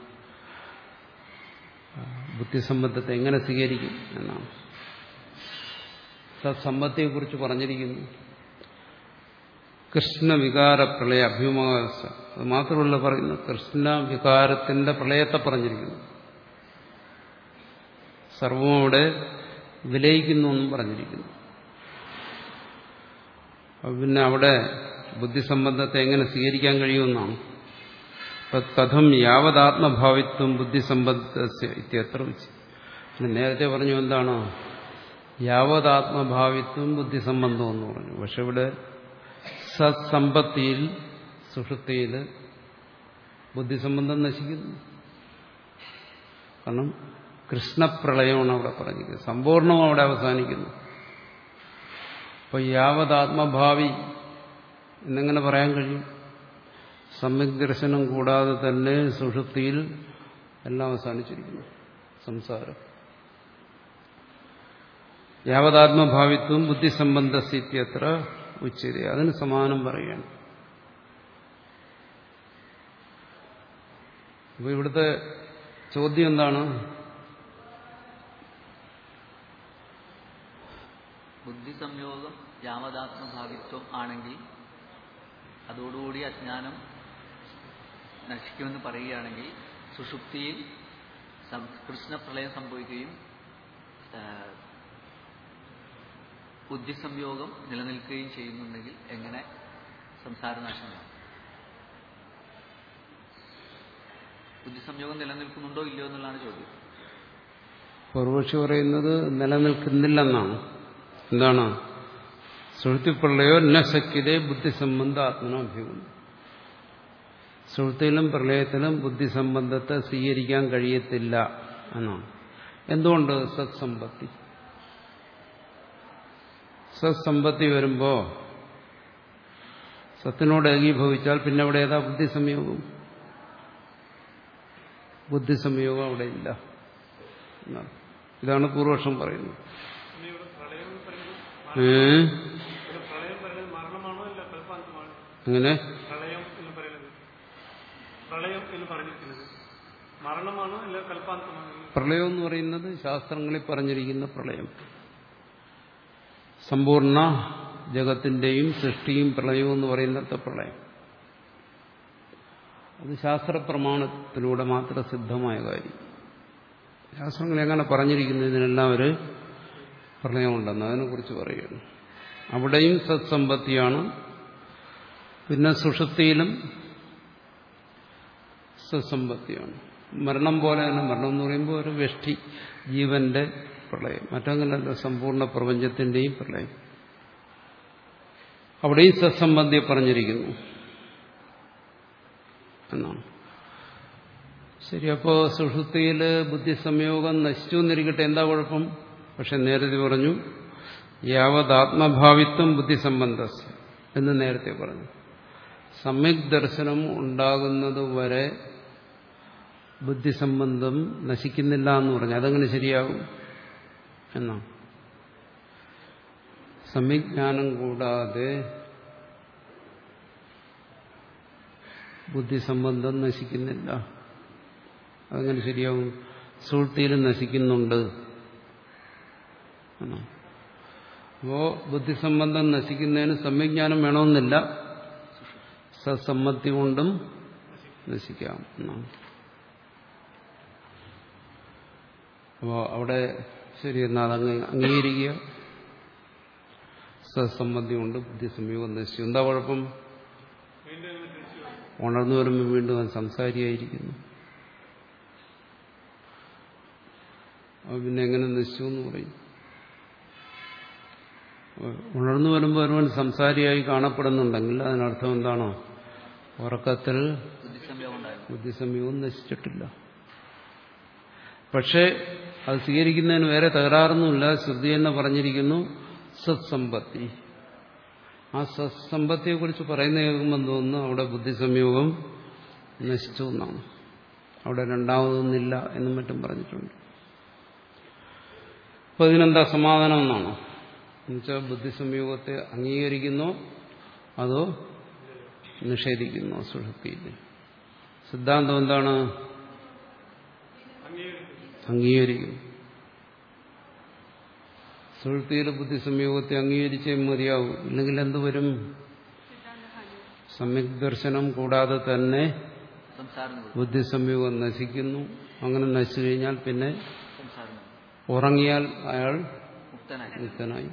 Speaker 1: ബുദ്ധിസംബന്ധത്തെ എങ്ങനെ സ്വീകരിക്കും എന്നാണ്. സത്സമ്പത്തിയെക്കുറിച്ച് പറഞ്ഞിരിക്കുന്നു. കൃഷ്ണവികാര പ്രളയ അഭ്യുമാസ. അത് മാത്രമല്ല പറയുന്നു, കൃഷ്ണ വികാരത്തിന്റെ പ്രളയത്തെ പറഞ്ഞിരിക്കുന്നു. സർവവും അവിടെ വിലയിക്കുന്നു എന്നും പറഞ്ഞിരിക്കുന്നു. പിന്നെ അവിടെ ബുദ്ധിസംബന്ധത്തെ എങ്ങനെ സ്വീകരിക്കാൻ കഴിയുമെന്നാണ്. കഥം യാവതാത്മഭാവിത്വം ബുദ്ധിസംബന്ധസ്യ ഇത്യത്ര വെച്ച് നേരത്തെ പറഞ്ഞു. എന്താണ് യാവതാത്മഭാവിത്വം ബുദ്ധിസംബന്ധം എന്ന് പറഞ്ഞു. പക്ഷെ ഇവിടെ സത്സമ്പത്തിയിൽ സുഷുപ്തിയിൽ ബുദ്ധിസംബന്ധം നശിക്കുന്നു. കാരണം കൃഷ്ണപ്രളയമാണ് അവിടെ പറഞ്ഞിരിക്കുന്നത്. സമ്പൂർണ്ണവും അവിടെ അവസാനിക്കുന്നു. അപ്പൊ യാവതാത്മഭാവി എന്നെങ്ങനെ പറയാൻ കഴിയും? സമ്യക് ദർശനം കൂടാതെ തന്നെ സുഷുപ്തിയിൽ എല്ലാം അവസാനിച്ചിരിക്കുന്നു. സംസാരം യാവതാത്മഭാവിത്വം ബുദ്ധിസംബന്ധസ്ഥിത്യത്ര ഉച്ചത. അതിന് സമാനം പറയുകയാണ്. അപ്പൊ ഇവിടുത്തെ ചോദ്യം എന്താണ്?
Speaker 2: ബുദ്ധി സംയോഗം യാവതാത്മഭാവിത്വം ആണെങ്കിൽ അതോടുകൂടി അജ്ഞാനം നശിക്കുമെന്ന് പറയുകയാണെങ്കിൽ സുഷുപ്തിയിൽ കൃഷ്ണപ്രളയം സംഭവിക്കുകയും ബുദ്ധിസംയോഗം നിലനിൽക്കുകയും ചെയ്യുന്നുണ്ടെങ്കിൽ എങ്ങനെ സംസാരനാശമാണ്? ബുദ്ധിസംയോഗം നിലനിൽക്കുന്നുണ്ടോ ഇല്ലയോ എന്നുള്ളതാണ് ചോദ്യം.
Speaker 1: പൂർവക്ഷി പറയുന്നത് നിലനിൽക്കുന്നില്ലെന്നാണ്. എന്താണ്? സുഷുപ്തിപ്രളയോ ന ശക്യതേ ബുദ്ധിസംബന്ധ ആത്മനാഭ്യുഗം. സുഷുപ്തിയിലും പ്രളയത്തിലും ബുദ്ധിസംബന്ധത്തെ സ്വീകരിക്കാൻ കഴിയത്തില്ല എന്നാണ്. എന്തുകൊണ്ട്? സത്സമ്പത്തി. സത്സമ്പത്തി വരുമ്പോ സത്തിനോട് ഏകീഭവിച്ചാൽ പിന്നെ അവിടെ ഏതാ ബുദ്ധിസംയോഗം? ബുദ്ധിസംയോഗം അവിടെ ഇല്ല എന്നാണ്. ഇതാണ് പൂർവപക്ഷം പറയുന്നത്. ഏ അങ്ങനെ പ്രളയം എന്ന് പറയുന്നത് ശാസ്ത്രങ്ങളിൽ പറഞ്ഞിരിക്കുന്ന പ്രളയം, സമ്പൂർണ്ണ ജഗത്തിന്റെയും സൃഷ്ടിയും പ്രളയവും എന്ന് പറയുന്നിടത്തെ പ്രളയം, അത് ശാസ്ത്രപ്രമാണത്തിലൂടെ മാത്രം സിദ്ധമായ കാര്യം. ശാസ്ത്രങ്ങൾ എങ്ങനെ പറഞ്ഞിരിക്കുന്നു ഇതിനെല്ലാം ഒരു പ്രളയമുണ്ടെന്ന് അതിനെക്കുറിച്ച് പറയുകയാണ്. അവിടെയും സത്സമ്പത്തിയാണ്. പിന്നെ സുഷുപ്തിയിലും സത്സമ്പത്തിയാണ്. മരണം പോലെ തന്നെ, മരണം എന്ന് പറയുമ്പോൾ ഒരു വ്യഷ്ടി ജീവന്റെ പ്രളയം, മറ്റങ്ങനല്ല സമ്പൂർണ്ണ പ്രപഞ്ചത്തിന്റെയും പ്രളയം. അവിടെയും സത്സമ്പത്തിയെ പറഞ്ഞിരിക്കുന്നു എന്നാണ്. ശരി, അപ്പോ സുഷുപ്തിയിൽ ബുദ്ധിസംയോഗം നശിച്ചു എന്നിരിക്കട്ടെ, എന്താ കുഴപ്പം? പക്ഷെ നേരത്തെ പറഞ്ഞു യാവതാത്മഭാവിത്വം ബുദ്ധിസംബന്ധ എന്ന് നേരത്തെ പറഞ്ഞു. സമ്യക് ദർശനം ഉണ്ടാകുന്നതുവരെ ബുദ്ധിസംബന്ധം നശിക്കുന്നില്ല എന്ന് പറഞ്ഞു. അതെങ്ങനെ ശരിയാകും എന്നാണ്. സമ്യജ്ഞാനം കൂടാതെ ബുദ്ധിസംബന്ധം നശിക്കുന്നില്ല. അതങ്ങനെ ശരിയാവും? സുഷുപ്തിയിലും നശിക്കുന്നുണ്ട്. അപ്പോ ബുദ്ധിസംബന്ധം നശിക്കുന്നതിന് സമ്യജ്ഞാനം വേണമെന്നില്ല, സത്സമ്മതി കൊണ്ടും നശിക്കാം എന്നാണ്. അപ്പോൾ അവിടെ ശരി, എന്നാൽ അതങ്ങ് അംഗീകരിക്കുക. സത്സമ്മതി കൊണ്ട് ബുദ്ധിസംയോഗം നശിച്ചു. എന്താ കുഴപ്പം? ഉണർന്നു വരുമ്പോൾ വീണ്ടും അവൻ സംസാരിയായിരിക്കുന്നു. അപ്പൊ പിന്നെ എങ്ങനെ നശിച്ചു എന്ന് പറയും? ഉണർന്നു വരുമ്പോൾ ഒരുവൻ സംസാരിയായി കാണപ്പെടുന്നുണ്ടെങ്കിൽ അതിനർത്ഥം എന്താണോ? ഉറക്കത്തിൽ ബുദ്ധിസംയോഗം നശിച്ചിട്ടില്ല. പക്ഷെ അത് സ്വീകരിക്കുന്നതിന് വേറെ തകരാറൊന്നുമില്ല. ശ്രുതി എന്ന് പറഞ്ഞിരിക്കുന്നു സത്സമ്പത്തി. ആ സത്സമ്പത്തിയെ കുറിച്ച് പറയുന്ന കേൾക്കുമ്പോൾ തോന്നുന്നു അവിടെ ബുദ്ധിസംയോഗം നശിച്ചു എന്നാണ്. അവിടെ രണ്ടാമതൊന്നില്ല എന്നും മറ്റും പറഞ്ഞിട്ടുണ്ട്. അപ്പൊ ഇതിനെന്താ സമാധാനം എന്നാണോ? എന്നുവെച്ചാൽ ബുദ്ധിസംയോഗത്തെ അംഗീകരിക്കുന്നോ അതോ നിഷേധിക്കുന്നോ? സുഷുപ്തിയിൽ സിദ്ധാന്തം എന്താണ്? അംഗീകരിക്കുന്നു. സുഷുപ്തിയിൽ ബുദ്ധിസംയോഗത്തെ അംഗീകരിച്ചേ മതിയാവും. ഇല്ലെങ്കിൽ എന്തുവരും? സമ്യക് ദർശനം കൂടാതെ തന്നെ ബുദ്ധിസംയോഗം നശിക്കുന്നു. അങ്ങനെ നശിച്ചു കഴിഞ്ഞാൽ പിന്നെ ഉറങ്ങിയാൽ അയാൾ മുക്തനായി.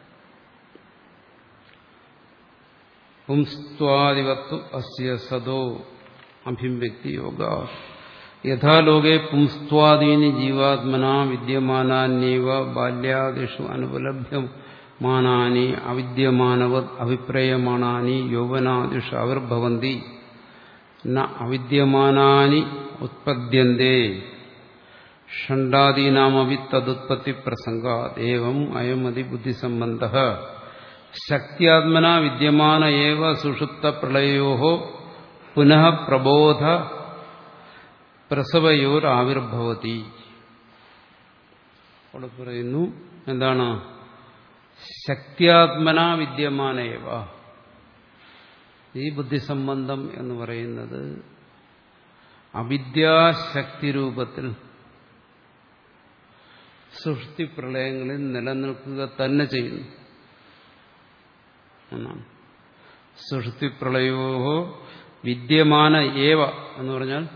Speaker 1: പുംസ്ത്വാദിവത്വ അസ്യ സദോ അഭിവ്യക്തി യോഗ യഥാലോകെ പുംസ്ത്വാദീനി ജീവാത്മന വിദ്യമാനാന്യവ ബാല്യാദിഷു അനുപലഭ്യമാനാനി അവിദ്യമാനവത് അഭിപ്രയമാണാനി യൗവനാദിഷു ആവിർഭവന്തി ന അവിദ്യമാനാനി ഉത്പദ്യന്തേ ഷണ്ഡാദീനാമവി തദുത്പത്തി പ്രസംഗാത് ഏവം അയമതി ബുദ്ധിസംബന്ധഃ ശക്ത്യാത്മന വിദ്യമാന ഏവ സുഷുപ്ത പ്രളയോഹോ പുനഃ പ്രബോധ പ്രസവയോർ ആവിർഭവതി. അവിടെ പറയുന്നു എന്താണ്? ശക്ത്യാത്മന വിദ്യമാന ഏവ. ഈ ബുദ്ധിസംബന്ധം എന്ന് പറയുന്നത് അവിദ്യാശക്തി രൂപത്തിൽ സുഷുപ്തി പ്രളയങ്ങളിൽ നിലനിൽക്കുക തന്നെ ചെയ്യുന്നു എന്നാണ്. സുഷുപ്തി പ്രളയോ വിദ്യമാന ഏവ എന്ന് പറഞ്ഞാൽ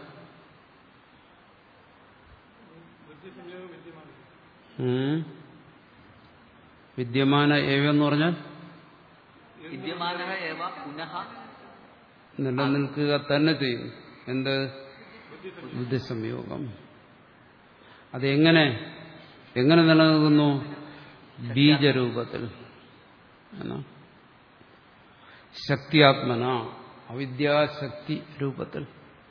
Speaker 1: വിദ്യമാന ഏവ എന്ന് പറഞ്ഞാൽ നിലനിൽക്കുക തന്നെ ചെയ്യുന്നു. എന്ത്? ബുദ്ധിസംയോഗം. അതെങ്ങനെ എങ്ങനെ നിലനിൽക്കുന്നു? ബീജരൂപത്തിൽ. ശക്തിയാത്മന അവിദ്യാശക്തി രൂപത്തിൽ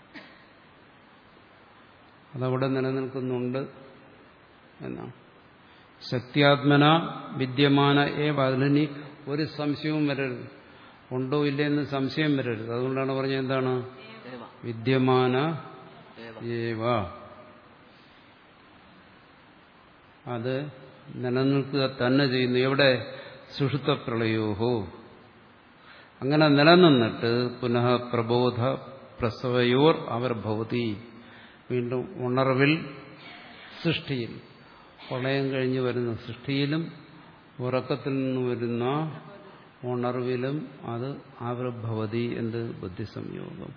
Speaker 1: അതവിടെ നിലനിൽക്കുന്നുണ്ട് എന്നാണ്. ശക്തിയാത്മന വിദ്യമാന ഏവ. അതിലിനി ഒരു സംശയവും വരരുത്. ഉണ്ടോ ഇല്ലെന്ന് സംശയം വരരുത്. അതുകൊണ്ടാണ് പറഞ്ഞത് എന്താണ്? വിദ്യമാന ഏവ. അത് നിലനിൽക്കുക തന്നെ ചെയ്യുന്നു. എവിടെ? സുഷുപ്ത പ്രളയോഹോ. അങ്ങനെ നിലനിന്നിട്ട് പുനഃ പ്രബോധ പ്രസവയോർ അവർ ഭവതി. വീണ്ടും ഉണർവിൽ, സൃഷ്ടിയിൽ, പ്രളയം കഴിഞ്ഞ് വരുന്ന സൃഷ്ടിയിലും ഉറക്കത്തിൽ നിന്ന് വരുന്ന ഉണർവിലും അത് ആവിർഭവതി. എന്ത്? ബുദ്ധിസംയോഗം.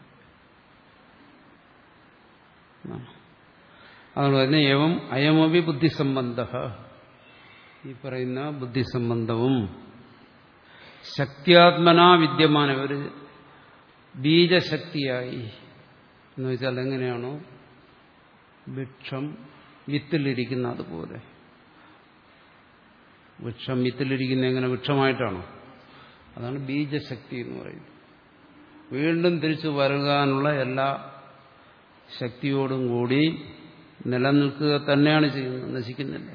Speaker 1: അതുകൊണ്ട് തന്നെ ഏവം അയമവി ബുദ്ധിസംബന്ധ, ഈ പറയുന്ന ബുദ്ധിസംബന്ധവും ശക്തിയാത്മനാ വിദ്യമാന, ഒരു ബീജശക്തിയായി എന്ന് വെച്ചാൽ എങ്ങനെയാണോ വൃക്ഷം വിത്തിലിരിക്കുന്ന അതുപോലെ. വൃക്ഷം വിത്തിലിരിക്കുന്ന എങ്ങനെ? വൃക്ഷമായിട്ടാണോ? അതാണ് ബീജശക്തി എന്ന് പറയുന്നത്. വീണ്ടും തിരിച്ചു വരുവാനുള്ള എല്ലാ ശക്തിയോടും കൂടി നിലനിൽക്കുക തന്നെയാണ് ചെയ്യുന്നത്, നശിക്കുന്നില്ല.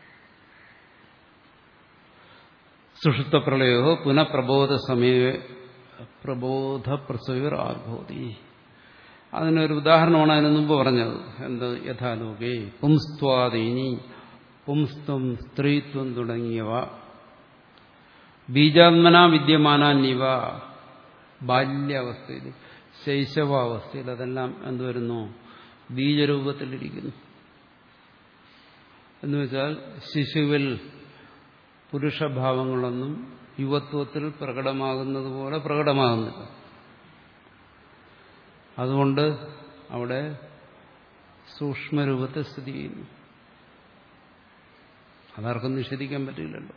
Speaker 1: സുഷുപ്ത പ്രളയോ പുനഃപ്രബോധ സമയ പ്രബോധ പ്രസവർ ആർഭവതി. അതിനൊരു ഉദാഹരണമാണ് അതിന് മുമ്പ് പറഞ്ഞത്. എന്ത്? യഥാലോകേ പുംസ്ത്വാദീനി, പുംസ്ത്വം, സ്ത്രീത്വം തുടങ്ങിയവ ബീജാത്മനാ വിദ്യമാനാന്നിവ ബാല്യാവസ്ഥയിൽ, ശൈശവാവസ്ഥയിൽ അതെല്ലാം എന്തുവരുന്നു? ബീജരൂപത്തിലിരിക്കുന്നു. എന്നുവെച്ചാൽ ശിശുവിൽ പുരുഷഭാവങ്ങളൊന്നും യുവത്വത്തിൽ പ്രകടമാകുന്നത് പോലെ പ്രകടമാകുന്നില്ല. അതുകൊണ്ട് അവിടെ സൂക്ഷ്മരൂപത്തെ സ്ഥിതി ചെയ്യുന്നു. അതാർക്കും നിഷേധിക്കാൻ പറ്റില്ലല്ലോ.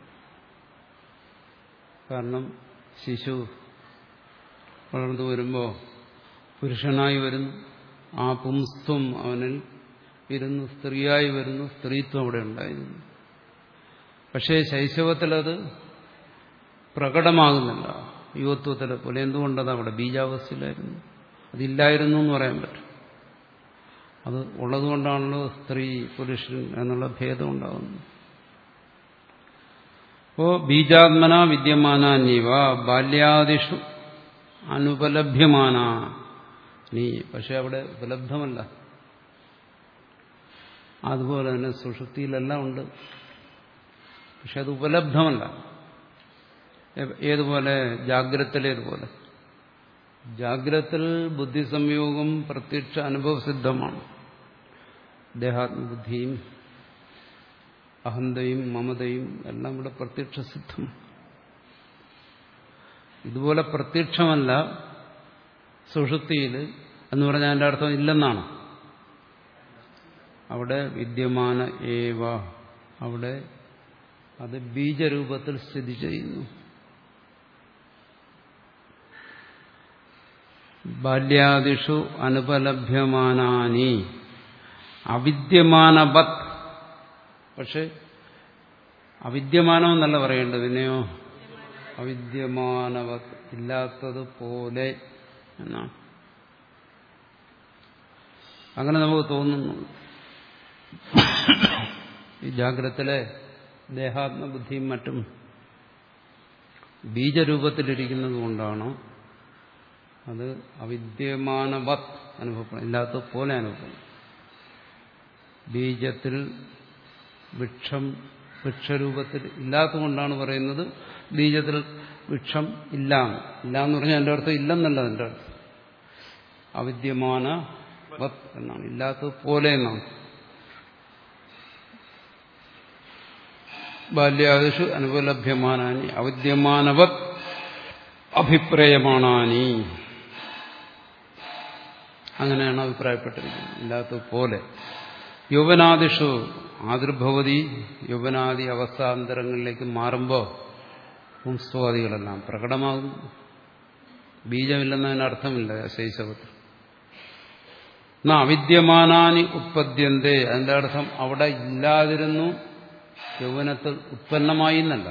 Speaker 1: കാരണം ശിശു വളർന്നു വരുമ്പോൾ പുരുഷനായി വരുന്നു, ആ പുംസ്ത്വം അവനിൽ ഇരുന്നു, സ്ത്രീയായി വരുന്നു, സ്ത്രീത്വം അവിടെ ഉണ്ടായിരുന്നു. പക്ഷേ ശൈശവത്തിലത് പ്രകടമാകുന്നില്ല യുവത്വത്തിലെ പോലെ. എന്തുകൊണ്ടത്? അവിടെ ബീജാവസ്ഥയിലായിരുന്നു, അതില്ലായിരുന്നു എന്ന് പറയാൻ പറ്റും. അത് ഉള്ളതുകൊണ്ടാണല്ലോ സ്ത്രീ പുരുഷൻ എന്നുള്ള ഭേദം ഉണ്ടാകുന്നത്. അപ്പോ ബീജാത്മന വിദ്യമാനീവ ബാല്യാദിഷു അനുപലഭ്യമാന നീ, പക്ഷെ അവിടെ ഉപലബ്ധമല്ല. അതുപോലെ തന്നെ സുഷുപ്തിയിലെല്ലാം ഉണ്ട്, പക്ഷെ അത് ഉപലബ്ധമല്ല. ഏതുപോലെ? ജാഗ്രതയിലേതുപോലെ. ജാഗ്രതത്തിൽ ബുദ്ധിസംയോഗം പ്രത്യക്ഷ അനുഭവസിദ്ധമാണ്. ദേഹാത്മബുദ്ധിയും അഹന്തയും മമതയും എല്ലാം ഇവിടെ പ്രത്യക്ഷ സിദ്ധം. ഇതുപോലെ പ്രത്യക്ഷമല്ല സുഷുപ്തിയിൽ എന്ന് പറഞ്ഞാൽ അതിൻ്റെ അർത്ഥം ഇല്ലെന്നാണ്. അവിടെ വിദ്യമാന ഏവ, അവിടെ അത് ബീജരൂപത്തിൽ സ്ഥിതി ചെയ്യുന്നു. ബാല്യാദിഷു അനുപലഭ്യമാനാനി അവിദ്യമാനവത്. പക്ഷെ അവിദ്യമാനമെന്നല്ല പറയേണ്ടത്, പിന്നെയോ അവിദ്യമാനവത്, ഇല്ലാത്തതുപോലെ എന്നാണ്. അങ്ങനെ നമുക്ക് തോന്നുന്നു. ഈ ജാഗ്രതത്തിലെ ദേഹാത്മബുദ്ധിയും മറ്റും ബീജരൂപത്തിലിരിക്കുന്നത് കൊണ്ടാണ് അത് അവിദ്യമാനവത് അനുഭവപ്പെടും, ഇല്ലാത്തതുപോലെ അനുഭവപ്പെടും. ബീജത്തിൽ വൃക്ഷം വൃക്ഷരൂപത്തിൽ ഇല്ലാത്തതുകൊണ്ടാണ് പറയുന്നത് ബീജത്തിൽ വൃക്ഷം ഇല്ല. ഇല്ല എന്ന് പറഞ്ഞാൽ എൻ്റെ അർത്ഥം ഇല്ലെന്നല്ല, എൻ്റെ അർത്ഥം അവിദ്യമാനവത് എന്നാണ്, ഇല്ലാത്തതുപോലെ എന്നാണ്. ബാല്യാദിഷു അനുപലഭ്യമാനാനി അവിദ്യമാനവത് അഭിപ്രയമാണാനി, അങ്ങനെയാണ് അഭിപ്രായപ്പെട്ടിരിക്കുന്നത്, ഇല്ലാത്തതുപോലെ. യൗവനാദിഷു ആതിർഭവതി, യൗവനാദി അവസ്ഥാന്തരങ്ങളിലേക്ക് മാറുമ്പോൾ പുംസ്വാദികളെല്ലാം പ്രകടമാകും. ബീജമില്ലെന്നതിന് അർത്ഥമില്ല ശൈശവത്തിൽ. എന്നാ അവിദ്യമാനാനി ഉത്പദ്യന്തേ, അതിന്റെ അർത്ഥം അവിടെ ഇല്ലാതിരുന്നു യൗവനത്തിൽ ഉത്പന്നമായി എന്നല്ല,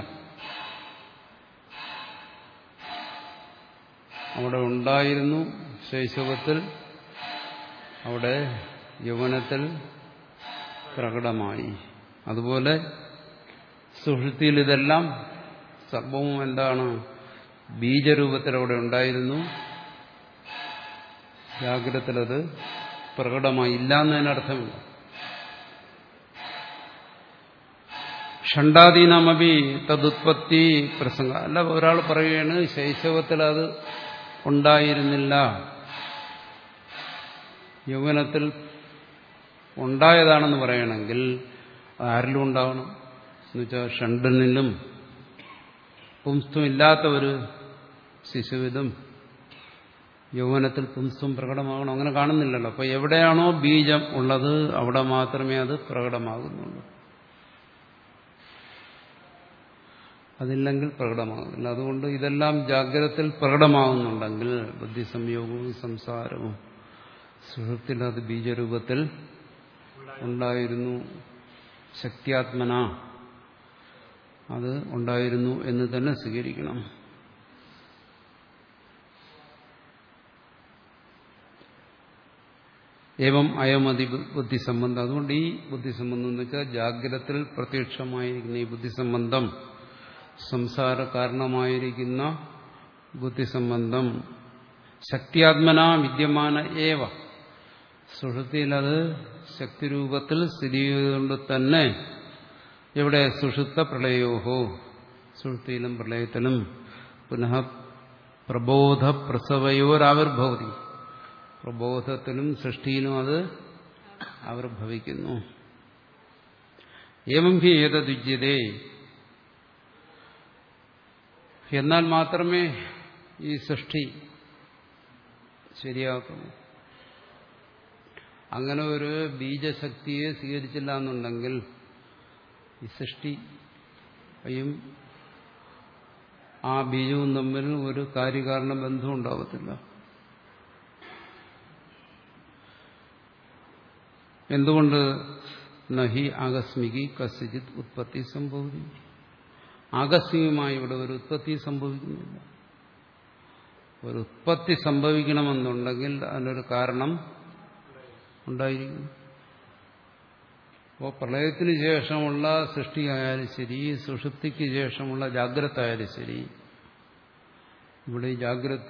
Speaker 1: അവിടെ ഉണ്ടായിരുന്നു ശൈശവത്തിൽ, അവിടെ യൗവനത്തിൽ പ്രകടമായി. അതുപോലെ സുഷുപ്തിയിൽ ഇതെല്ലാം സർവവും എന്താണ്? ബീജരൂപത്തിൽ അവിടെ ഉണ്ടായിരുന്നു, ജാഗ്രതത്തിലത് പ്രകടമായി. ഇല്ല എന്നതിനർത്ഥമില്ല. ഷണ്ടാദീനമപി തതുത്പത്തി പ്രസംഗ. അല്ല, ഒരാൾ പറയുകയാണ് ശൈശവത്തിൽ അത് ഉണ്ടായിരുന്നില്ല, യൗവനത്തിൽ ഉണ്ടായതാണെന്ന് പറയണമെങ്കിൽ ആരിലും ഉണ്ടാവണം. എന്നുവെച്ചാൽ ഷണ്ടനിലും പുംസ്ത്വം ഇല്ലാത്ത ഒരു ശിശുവിലും യൗവനത്തിൽ പുംസ്ത്വം പ്രകടമാകണം, അങ്ങനെ കാണുന്നില്ലല്ലോ. അപ്പൊ എവിടെയാണോ ബീജം ഉള്ളത് അവിടെ മാത്രമേ അത് പ്രകടമാകുന്നുള്ളൂ, അതില്ലെങ്കിൽ പ്രകടമാകുന്നില്ല. അതുകൊണ്ട് ഇതെല്ലാം ജാഗ്രതത്തിൽ പ്രകടമാകുന്നുണ്ടെങ്കിൽ ബുദ്ധിസംയോഗവും സംസാരവും സുഷുപ്തിയിൽ അത് ബീജരൂപത്തിൽ ഉണ്ടായിരുന്നു, ശക്തിയാത്മന അത് ഉണ്ടായിരുന്നു എന്ന് തന്നെ സ്വീകരിക്കണം. ഏവം അയമതി ബുദ്ധിസംബന്ധം. അതുകൊണ്ട് ഈ ബുദ്ധിസംബന്ധം എന്ന് വെച്ചാൽ ജാഗ്രതത്തിൽ പ്രത്യക്ഷമായിരിക്കുന്ന ഈ ബുദ്ധിസംബന്ധം, സംസാര കാരണമായിരിക്കുന്ന ബുദ്ധിസംബന്ധം ശക്തിയാത്മന വിദ്യമാന ഏവ, സുഷുപ്തിയിൽ അത് ശക്തിരൂപത്തിൽ സ്ഥിതി ചെയ്തുകൊണ്ട് തന്നെ ഇവിടെ സുഷുപ്ത പ്രളയോഹോ, സുഷുപ്തിയിലും പ്രളയത്തിലും പുനഃ പ്രബോധ പ്രസവയോരാവിർഭവതി, പ്രബോധത്തിലും സൃഷ്ടിയിലും അത് ആവിർഭവിക്കുന്നു. ഏവം ഹി ഏതദുജ്യതേ, എന്നാൽ മാത്രമേ ഈ സൃഷ്ടി ശരിയാക്കുന്നു. അങ്ങനെ ഒരു ബീജശക്തിയെ സ്വീകരിച്ചില്ല എന്നുണ്ടെങ്കിൽ ഈ സൃഷ്ടിയും ആ ബീജവും തമ്മിൽ ഒരു കാര്യകാരണ ബന്ധം ഉണ്ടാവത്തില്ല. എന്തുകൊണ്ട്? നഹി ആകസ്മികി കസ്യജിത് ഉത്പത്തി സംഭവിക്കും. ആകസ്മികമായി ഇവിടെ ഒരു ഉത്പത്തി സംഭവിക്കുന്നില്ല. ഒരു ഉത്പത്തി സംഭവിക്കണമെന്നുണ്ടെങ്കിൽ അതിനൊരു കാരണം ഉണ്ടായിരിക്കും. അപ്പോൾ പ്രളയത്തിന് ശേഷമുള്ള സൃഷ്ടിയായാലും ശരി, സുഷുപ്തിക്ക് ശേഷമുള്ള ജാഗ്രത ആയാലും ശരി, ഇവിടെ ഈ ജാഗ്രത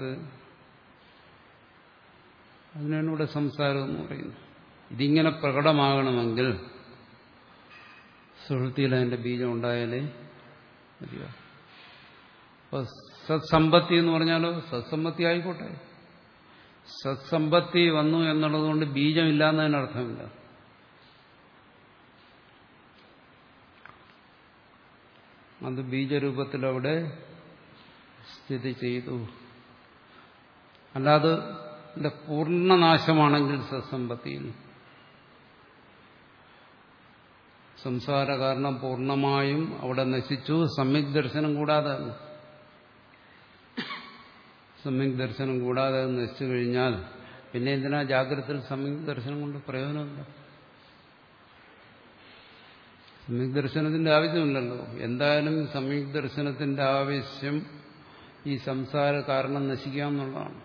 Speaker 1: അതിനാണ് ഇവിടെ സംസാരം എന്ന് പറയുന്നത്. ഇതിങ്ങനെ പ്രകടമാകണമെങ്കിൽ സുഷുപ്തിയിൽ അതിന്റെ ബീജം ഉണ്ടായാലേ മതിയോ. അപ്പൊ സത്സമ്പത്തി എന്ന് പറഞ്ഞാലോ സത്സമ്പത്തി ആയിക്കോട്ടെ, സത്സമ്പത്തി വന്നു എന്നുള്ളതുകൊണ്ട് ബീജമില്ല എന്നതിനർത്ഥമില്ല. അത് ബീജരൂപത്തിൽ അവിടെ സ്ഥിതി ചെയ്തു. അല്ലാതെ പൂർണ്ണനാശമാണെങ്കിൽ സത്സമ്പത്തിയിൽ സംസാര കാരണം പൂർണ്ണമായും അവിടെ നശിച്ചു. സമ്യക് ദർശനം കൂടാതെ സമ്യക് ദർശനം കൂടാതെ നശിച്ചു കഴിഞ്ഞാൽ പിന്നെ എന്തിനാ ജാഗ്രതയിൽ സമ്യക് ദർശനം കൊണ്ട് പ്രയോജനമില്ല. സമ്യക് ദർശനത്തിന്റെ ആവശ്യമില്ലല്ലോ. എന്തായാലും സമ്യക് ദർശനത്തിന്റെ ആവശ്യം ഈ സംസാര കാരണം നശിക്കുക എന്നുള്ളതാണ്.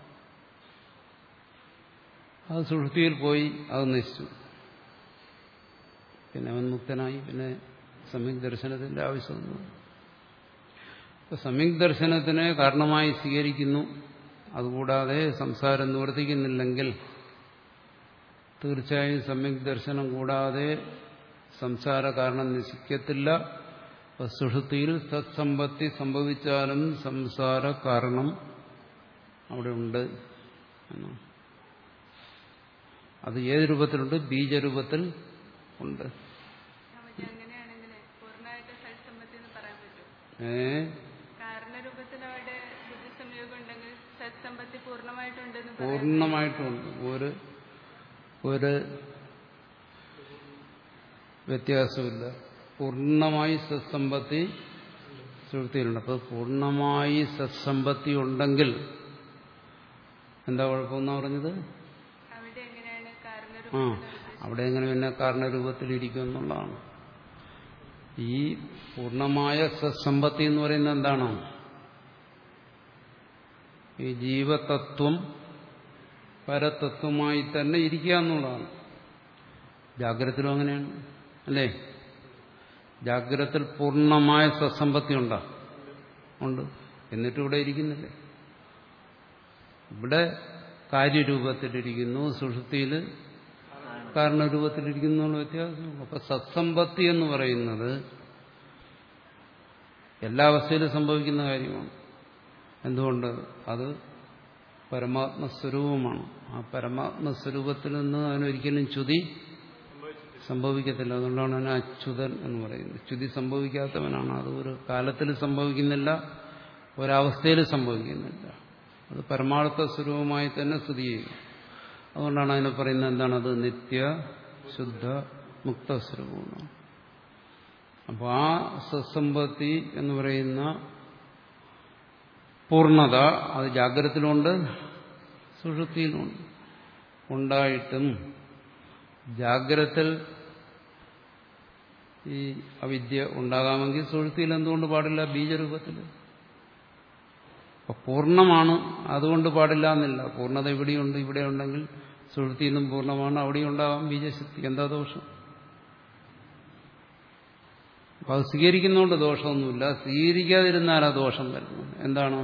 Speaker 1: അത് സുഷുപ്തിയിൽ പോയി, അത് നശിച്ചു, പിന്നെ അവൻ മുക്തനായി. പിന്നെ സമ്യക് ദർശനത്തിന്റെ ആവശ്യമൊന്നും. ഇപ്പൊ സമ്യക് ദർശനത്തിനെ കാരണമായി സ്വീകരിക്കുന്നു, അതുകൂടാതെ സംസാരം നിവർത്തിക്കുന്നില്ലെങ്കിൽ തീർച്ചയായും സമ്യക് ദർശനം കൂടാതെ സംസാര കാരണം നശിക്കത്തില്ല. സുഷുപ്തിയിൽ സത്സമ്പത്തി സംഭവിച്ചാലും സംസാര കാരണം അവിടെ ഉണ്ട്. അത് ഏത് രൂപത്തിലുണ്ട്? ബീജരൂപത്തിൽ ഉണ്ട്. ഏ പൂർണ്ണമായിട്ടുണ്ട്. ഒരു ഒരു വ്യത്യാസമില്ല. പൂർണ്ണമായി സത്സമ്പത്തി സുഷുപ്തിയിലുണ്ട്. അപ്പോൾ പൂർണ്ണമായി സത്സമ്പത്തി ഉണ്ടെങ്കിൽ എന്താ കുഴപ്പമെന്നാ പറഞ്ഞത്? ആ അവിടെ എങ്ങനെ പിന്നെ കാരണരൂപത്തിലിരിക്കും എന്നുള്ളതാണ്. ഈ പൂർണ്ണമായ സത്സമ്പത്തി എന്ന് പറയുന്നത് എന്താണ്? ഈ ജീവതത്വം പരതത്വമായി തന്നെ ഇരിക്കുക എന്നുള്ളതാണ്. ജാഗ്രതത്തിലും അങ്ങനെയാണ്, അല്ലേ? ജാഗ്രതത്തിൽ പൂർണ്ണമായ സത്സമ്പത്തി ഉണ്ടോ? ഉണ്ട്. എന്നിട്ടും ഇവിടെ ഇരിക്കുന്നില്ലേ? ഇവിടെ കാര്യരൂപത്തിലിരിക്കുന്നു, സുഷുപ്തിയിൽ കാരണരൂപത്തിലിരിക്കുന്നു എന്നുള്ള വ്യത്യാസം. അപ്പൊ സത്സമ്പത്തി എന്ന് പറയുന്നത് എല്ലാ അവസ്ഥയിലും സംഭവിക്കുന്ന കാര്യമാണ്. എന്തുകൊണ്ട്? അത് പരമാത്മസ്വരൂപമാണ്. ആ പരമാത്മസ്വരൂപത്തിൽ നിന്ന് അതിനൊരിക്കലും ച്യുതി സംഭവിക്കത്തില്ല. അതുകൊണ്ടാണ് അതിനെ അച്യുതൻ എന്ന് പറയുന്നത്. ച്യുതി സംഭവിക്കാത്തവനാണ്. അത് ഒരു കാലത്തിൽ സംഭവിക്കുന്നില്ല, ഒരവസ്ഥയിൽ സംഭവിക്കുന്നില്ല. അത് പരമാർത്ഥ സ്വരൂപമായി തന്നെ സ്ഥിതി ചെയ്യും. അതുകൊണ്ടാണ് അതിനെ പറയുന്നത് എന്താണത്? നിത്യ ശുദ്ധ മുക്തസ്വരൂപമാണ്. അപ്പോൾ ആ സത്സമ്പത്തി എന്ന് പറയുന്ന പൂർണ്ണത അത് ജാഗ്രതത്തിലുണ്ട്, സുഷുപ്തിയിലുമുണ്ട്. ഉണ്ടായിട്ടും ജാഗ്രതത്തിൽ ഈ അവിദ്യ ഉണ്ടാകാമെങ്കിൽ സുഷുപ്തിയിൽ എന്തുകൊണ്ട് പാടില്ല? ബീജരൂപത്തിൽ. അപ്പൊ പൂർണ്ണമാണ്, അതുകൊണ്ട് പാടില്ല എന്നില്ല. പൂർണ്ണത ഇവിടെയുണ്ട്, ഇവിടെ ഉണ്ടെങ്കിൽ സുഷുപ്തിയിൽ നിന്നും പൂർണ്ണമാണ്, അവിടെയും ഉണ്ടാകാം ബീജശക്തി. എന്താ ദോഷം? അപ്പൊ അത് സ്വീകരിക്കുന്നതുകൊണ്ട് ദോഷമൊന്നുമില്ല. സ്വീകരിക്കാതിരുന്നാലാ ദോഷം വരുന്നത്. എന്താണ്?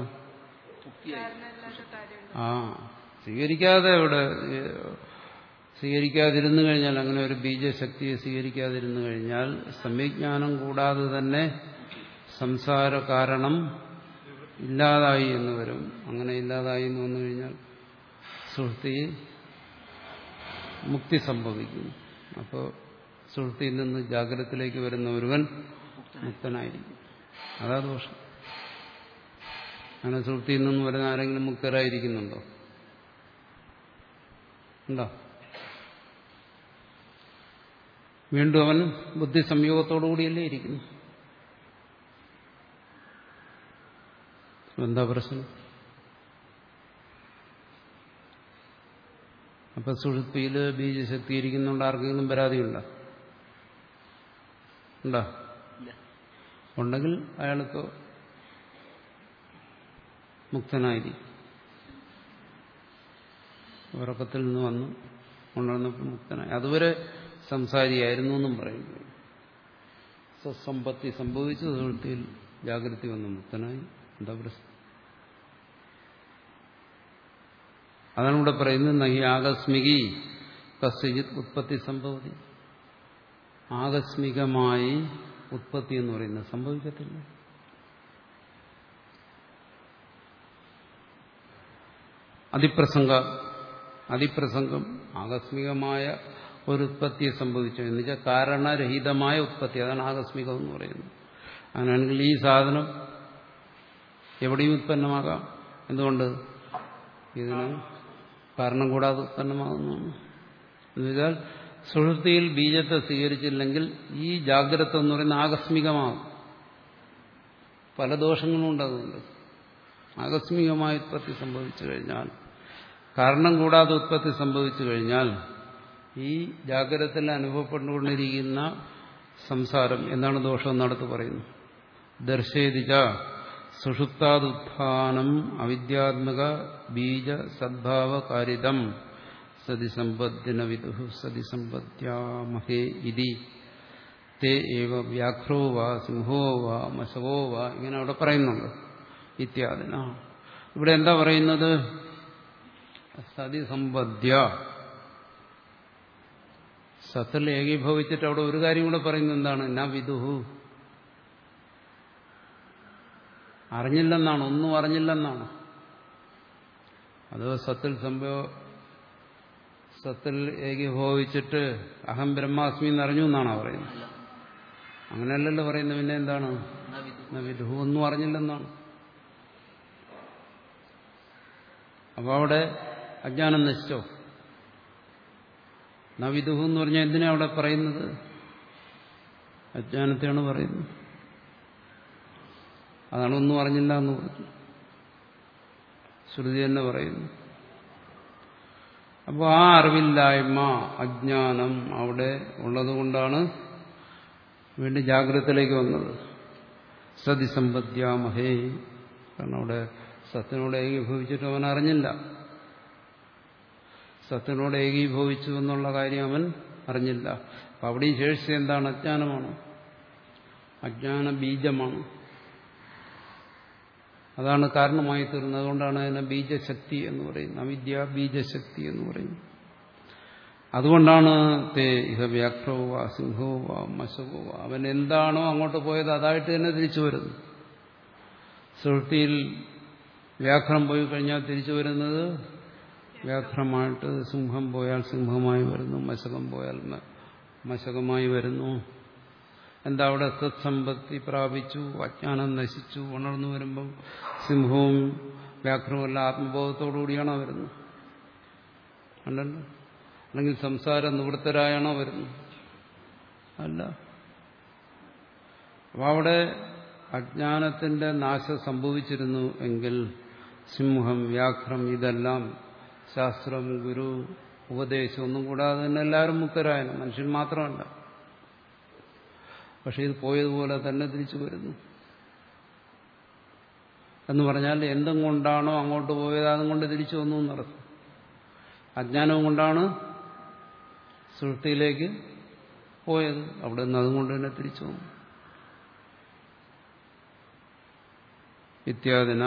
Speaker 1: ആ സ്വീകരിക്കാതെ ഇവിടെ സ്വീകരിക്കാതിരുന്നു കഴിഞ്ഞാൽ, അങ്ങനെ ഒരു ബീജശക്തിയെ സ്വീകരിക്കാതിരുന്നു കഴിഞ്ഞാൽ സമ്യജ്ഞാനം കൂടാതെ തന്നെ സംസാര കാരണം ഇല്ലാതായി എന്ന് വരും. അങ്ങനെ ഇല്ലാതായി എന്ന് വന്നു കഴിഞ്ഞാൽ സുഹൃത്തി മുക്തി സംഭവിക്കും. അപ്പോൾ സുഹൃത്തിയിൽ നിന്ന് ജാഗ്രതത്തിലേക്ക് വരുന്ന ഒരുവൻ മുക്തനായിരിക്കും. അതാ ദോഷം. അങ്ങനെ സുഹൃത്തിയിൽ നിന്ന് വരുന്ന ആരെങ്കിലും മുക്തരായിരിക്കുന്നുണ്ടോ? ഉണ്ടോ? വീണ്ടും അവൻ ബുദ്ധി സംയോഗത്തോടുകൂടിയല്ലേ ഇരിക്കുന്നു. എന്താ പ്രശ്നം? അപ്പൊ സുഷുപ്തിയിൽ ബീജശക്തി ഇരിക്കുന്നുണ്ട്. ആർക്കെങ്കിലും പരാതിയുണ്ടോ? ഉണ്ടോ? ഉണ്ടെങ്കിൽ അയാൾക്ക് മുക്തനായിരിക്കും. ഉറക്കത്തിൽ നിന്ന് വന്നു ഉണർന്നപ്പോൾ മുക്തനായി. അതുവരെ സംസാരിയായിരുന്നു എന്നും പറയുന്നു. സത്സമ്പത്തി സംഭവിച്ചു, സുഷുപ്തിയിൽ ജാഗ്രത വന്നു മുക്തനായി. എന്താ പ്രശ്നം? അതാണ് ഇവിടെ പറയുന്നത്. നഹി ആകസ്മികി കസ്യജിത് ഉത്പത്തി സംഭവതി. ആകസ്മികമായി ഉത്പത്തി എന്ന് പറയുന്നത് സംഭവിക്കത്തില്ല. അതിപ്രസംഗ അതിപ്രസംഗം ആകസ്മികമായ ഒരു ഉത്പത്തിയെ സംഭവിച്ചു എന്ന് വെച്ചാൽ കാരണരഹിതമായ ഉത്പത്തി. അതാണ് ആകസ്മികം എന്ന് പറയുന്നത്. അങ്ങനെയാണെങ്കിൽ ഈ സാധനം എവിടെയും ഉത്പന്നമാകാം. എന്തുകൊണ്ട്? ഇതിന് കാരണം കൂടാതെ ഉത്പന്നമാകുന്നു. എന്നുവെച്ചാൽ സുഷുപ്തിയിൽ ബീജത്തെ സ്വീകരിച്ചില്ലെങ്കിൽ ഈ ജാഗ്രത എന്ന് പറയുന്ന ആകസ്മികമാകും. പല ദോഷങ്ങളും ഉണ്ടാകുന്നുണ്ട്. ആകസ്മികമായ ഉത്പത്തി സംഭവിച്ചു കഴിഞ്ഞാൽ, കാരണം കൂടാതെ ഉത്പത്തി സംഭവിച്ചു കഴിഞ്ഞാൽ ഈ ജാഗ്രതത്തിൽ അനുഭവപ്പെട്ടുകൊണ്ടിരിക്കുന്ന സംസാരം എന്താണ് ദോഷം എന്നടുത്ത് പറയുന്നു. ദർശേതിച്ച സുഷുപ്താദുത്ഥാനം അവിദ്യാത്മക ബീജ സദ്ഭാവകാരിതം സതിസമ്പദ്ദിന വിദുഃ സതിസമ്പദ്യാമഹേ ഇതി തേ ഏവ വ്യാഘ്രോ വാ സിംഹോ വാ മശവോ വാ ഇങ്ങനെ അവിടെ പറയുന്നുണ്ട്. ഇത്യാദിന ഇവിടെ എന്താ പറയുന്നത്? സതിസമ്പദ്യ സത്തിൽ ഏകീഭവിച്ചിട്ട് അവിടെ ഒരു കാര്യം കൂടെ പറയുന്നത് എന്താണ്? ന വിദുഹു, അറിഞ്ഞില്ലെന്നാണ്, ഒന്നും അറിഞ്ഞില്ലെന്നാണ്. അത് സത്തിൽ സംഭവ സത്തിൽ ഏകീഭവിച്ചിട്ട് അഹം ബ്രഹ്മാസ്മി എന്നറിഞ്ഞു എന്നാണോ പറയുന്നത്? അങ്ങനെയല്ലല്ലോ പറയുന്നത്. പിന്നെ എന്താണ്? ന വിദുഹു, ഒന്നും അറിഞ്ഞില്ലെന്നാണ്. അപ്പൊ അവിടെ അജ്ഞാനം നശിച്ചോ? നവിദുഹു എന്ന് പറഞ്ഞാൽ എന്തിനാ അവിടെ പറയുന്നത്? അജ്ഞാനത്തെയാണ് പറയുന്നത്. അതാണ് ഒന്നും അറിഞ്ഞില്ല എന്ന് പറഞ്ഞു. ശ്രുതി തന്നെ പറയുന്നു. അപ്പോൾ ആ അറിവില്ലായ്മ, അജ്ഞാനം അവിടെ ഉള്ളതുകൊണ്ടാണ് വീണ്ടും ജാഗ്രതത്തിലേക്ക് വന്നത്. സതിസമ്പദ്യാമഹേ, കാരണം അവിടെ സത്തിനോട് ഏകീഭവിച്ചിട്ട് അവൻ അറിഞ്ഞില്ല. സത്തിനോട് ഏകീഭവിച്ചു എന്നുള്ള കാര്യം അവൻ അറിഞ്ഞില്ല. അപ്പം അവിടെയും ശേഷിച്ച എന്താണ്? അജ്ഞാനമാണ്. അജ്ഞാന ബീജമാണ്. അതാണ് കാരണമായി തീർന്നത്. അതുകൊണ്ടാണ് അതിനെ ബീജശക്തി എന്ന് പറയുന്നത്. അവിദ്യ ബീജശക്തി എന്ന് പറയുന്നത്. അതുകൊണ്ടാണ് തേ ഇഹ വ്യാഘ്രോ വാ സിംഹോ വാ മശവോ വാ, അവൻ എന്താണോ അങ്ങോട്ട് പോയത് അതായിട്ട് തന്നെ തിരിച്ചു വരുന്നു. സുഷുപ്തിയിൽ വ്യാഘ്രം പോയി കഴിഞ്ഞാൽ തിരിച്ചു വരുന്നത് വ്യാഘ്രമായിട്ട്, സിംഹം പോയാൽ സിംഹമായി വരുന്നു, മശകം പോയാൽ മശകമായി വരുന്നു. എന്താ അവിടെ സത്സമ്പത്തി പ്രാപിച്ചു, അജ്ഞാനം നശിച്ചു, ഉണർന്നു വരുമ്പം സിംഹവും വ്യാഘ്രവുമല്ല ആത്മബോധത്തോടുകൂടിയാണോ വരുന്നത്? അല്ലല്ലോ. അല്ലെങ്കിൽ സംസാര നിവൃത്തരായാണോ വരുന്നത്? അല്ല. അപ്പം അവിടെ അജ്ഞാനത്തിന്റെ നാശം സംഭവിച്ചിരുന്നു എങ്കിൽ സിംഹം, വ്യാഘ്രം ഇതെല്ലാം ശാസ്ത്രം, ഗുരു, ഉപദേശം ഒന്നും കൂടാതെ തന്നെ എല്ലാവരും മുക്തരായാണ്, മനുഷ്യൻ മാത്രമല്ല. പക്ഷെ ഇത് പോയതുപോലെ തന്നെ തിരിച്ചു വരുന്നു എന്ന് പറഞ്ഞാൽ എന്തും കൊണ്ടാണോ അങ്ങോട്ട് പോയത് അതും കൊണ്ട് തിരിച്ചു വന്നു എന്നർത്ഥം. അജ്ഞാനവും കൊണ്ടാണ് സുഷുപ്തിയിലേക്ക് പോയത്, അവിടെ നിന്ന് അതും കൊണ്ട് തന്നെ തിരിച്ചു വന്നു. ഇത്യാദിന.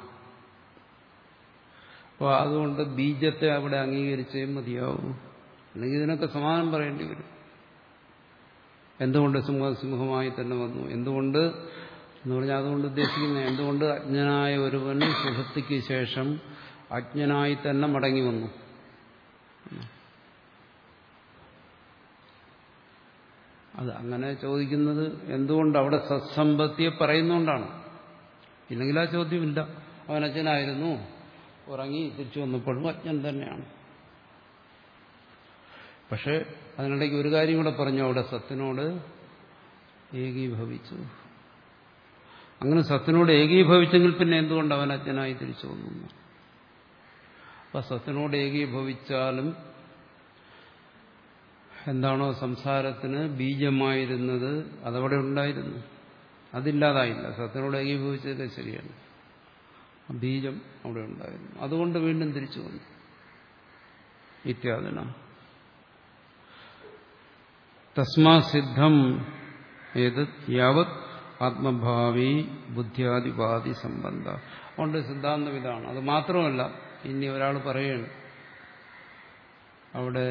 Speaker 1: അപ്പോൾ അതുകൊണ്ട് ബീജത്തെ അവിടെ അംഗീകരിച്ചേ മതിയാവൂ, അല്ലെങ്കിൽ ഇതിനൊക്കെ സമാധാനം പറയേണ്ടി വരും. എന്തുകൊണ്ട് സിംഹ സിംഹമായി തന്നെ വന്നു? എന്തുകൊണ്ട് എന്ന് പറഞ്ഞാൽ അതുകൊണ്ട് ഉദ്ദേശിക്കുന്നത് എന്തുകൊണ്ട് അജ്ഞനായ ഒരുവൻ സുഷുപ്തിക്ക് ശേഷം അജ്ഞനായി തന്നെ മടങ്ങി വന്നു? അത് അങ്ങനെ ചോദിക്കുന്നത് എന്തുകൊണ്ട് അവിടെ സത്സമ്പത്തിയെ പറയുന്നുകൊണ്ടാണ്. ഇല്ലെങ്കിൽ ആ ചോദ്യമില്ല. അവൻ അജ്ഞനായിരുന്നു, ഉറങ്ങി തിരിച്ചു വന്നപ്പോഴും അജ്ഞൻ തന്നെയാണ്. പക്ഷെ അതിനിടയ്ക്ക് ഒരു കാര്യം കൂടെ പറഞ്ഞു, അവിടെ സത്തിനോട് ഏകീഭവിച്ചു. അങ്ങനെ സത്തിനോട് ഏകീഭവിച്ചെങ്കിൽ പിന്നെ എന്തുകൊണ്ട് അവൻ അജ്ഞനായി തിരിച്ചു വന്നു? അപ്പൊ സത്തിനോട് ഏകീഭവിച്ചാലും എന്താണോ സംസാരത്തിന് ബീജമായിരുന്നത് അതവിടെ ഉണ്ടായിരുന്നു, അതില്ലാതായില്ല. സത്തിനോട് ഏകീഭവിച്ചതൊക്കെ ശരിയാണ്, ബീജം അവിടെ ഉണ്ടായിരുന്നു, അതുകൊണ്ട് വീണ്ടും തിരിച്ചു വന്നു. ഇത്യാദിന തസ്മാ സിദ്ധം ഏതത് യാവത് ആത്മഭാവി ബുദ്ധ്യാദിപാദി സംബന്ധ. അതുകൊണ്ട് സിദ്ധാന്തം ഇതാണ്. അത് മാത്രമല്ല, ഇനി ഒരാൾ പറയുകയാണ് അവിടെ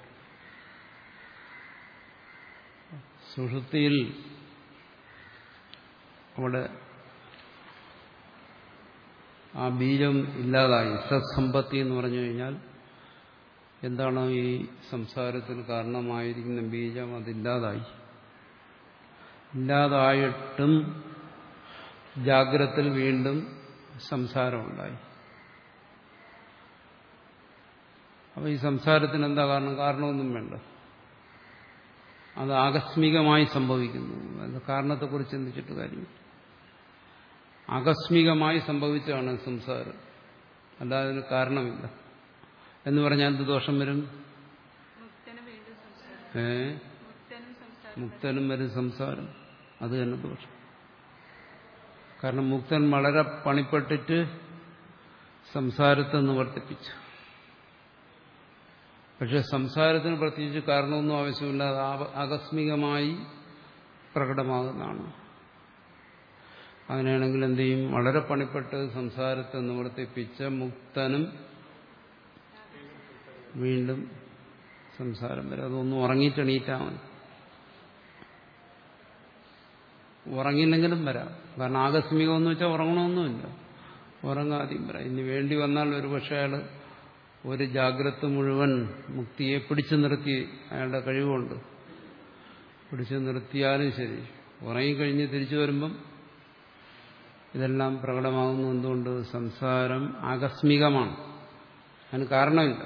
Speaker 1: സുഷുപ്തിയിൽ അവിടെ ആ ബീജം ഇല്ലാതായി. സത്സമ്പത്തി എന്ന് പറഞ്ഞു കഴിഞ്ഞാൽ എന്താണോ ഈ സംസാരത്തിന് കാരണമായിരിക്കുന്ന ബീജം അതില്ലാതായി. ഇല്ലാതായിട്ടും ജാഗ്രതയിൽ വീണ്ടും സംസാരമുണ്ടായി. അപ്പോൾ ഈ സംസാരത്തിന് എന്താ കാരണം? കാരണമൊന്നും വേണ്ട, അത് ആകസ്മികമായി സംഭവിക്കുന്നു. അത് കാരണത്തെക്കുറിച്ച് ചിന്തിച്ചിട്ട് കാര്യം. ആകസ്മികമായി സംഭവിച്ചാണ് സംസാരം, അല്ലാതെ അതിന് കാരണമില്ല. എന്ന് പറഞ്ഞാൽ എന്ത് ദോഷം വരും? ഏ മുക്തനും വരും സംസാരം, അത് തന്നെ ദോഷം. കാരണം മുക്തൻ വളരെ പണിപ്പെട്ടിട്ട് സംസാരത്തെ നിവർത്തിപ്പിച്ചു. പക്ഷെ സംസാരത്തിന് പ്രത്യേകിച്ച് കാരണമൊന്നും ആവശ്യമില്ല, അത് ആകസ്മികമായി പ്രകടമാകുന്നതാണ്. അങ്ങനെയാണെങ്കിൽ എന്ത് ചെയ്യും? വളരെ പണിപ്പെട്ട് സംസാരത്തെ നിവർത്തിപ്പിച്ച മുക്തനും വീണ്ടും സംസാരം വരും. അതൊന്നും ഉറങ്ങിയിട്ടെണീറ്റാൽ മതി. ഉറങ്ങിയില്ലെങ്കിലും വരാം. കാരണം ആകസ്മികമെന്ന് വെച്ചാൽ ഉറങ്ങണമെന്നുമില്ല, ഉറങ്ങാതെയും വരാം. ഇനി വേണ്ടി വന്നാൽ ഒരു പക്ഷേ അയാൾ ഒരു ജാഗ്രത മുഴുവൻ മുക്തിയെ പിടിച്ചു നിർത്തി, അയാളുടെ കഴിവുണ്ട്, പിടിച്ചു നിർത്തിയാലും ശരി, ഉറങ്ങിക്കഴിഞ്ഞ് തിരിച്ചു വരുമ്പം ഇതെല്ലാം പ്രകടമാകുന്നു. എന്തുകൊണ്ട്? സംസാരം ആകസ്മികമാണ്, അതിന് കാരണമില്ല.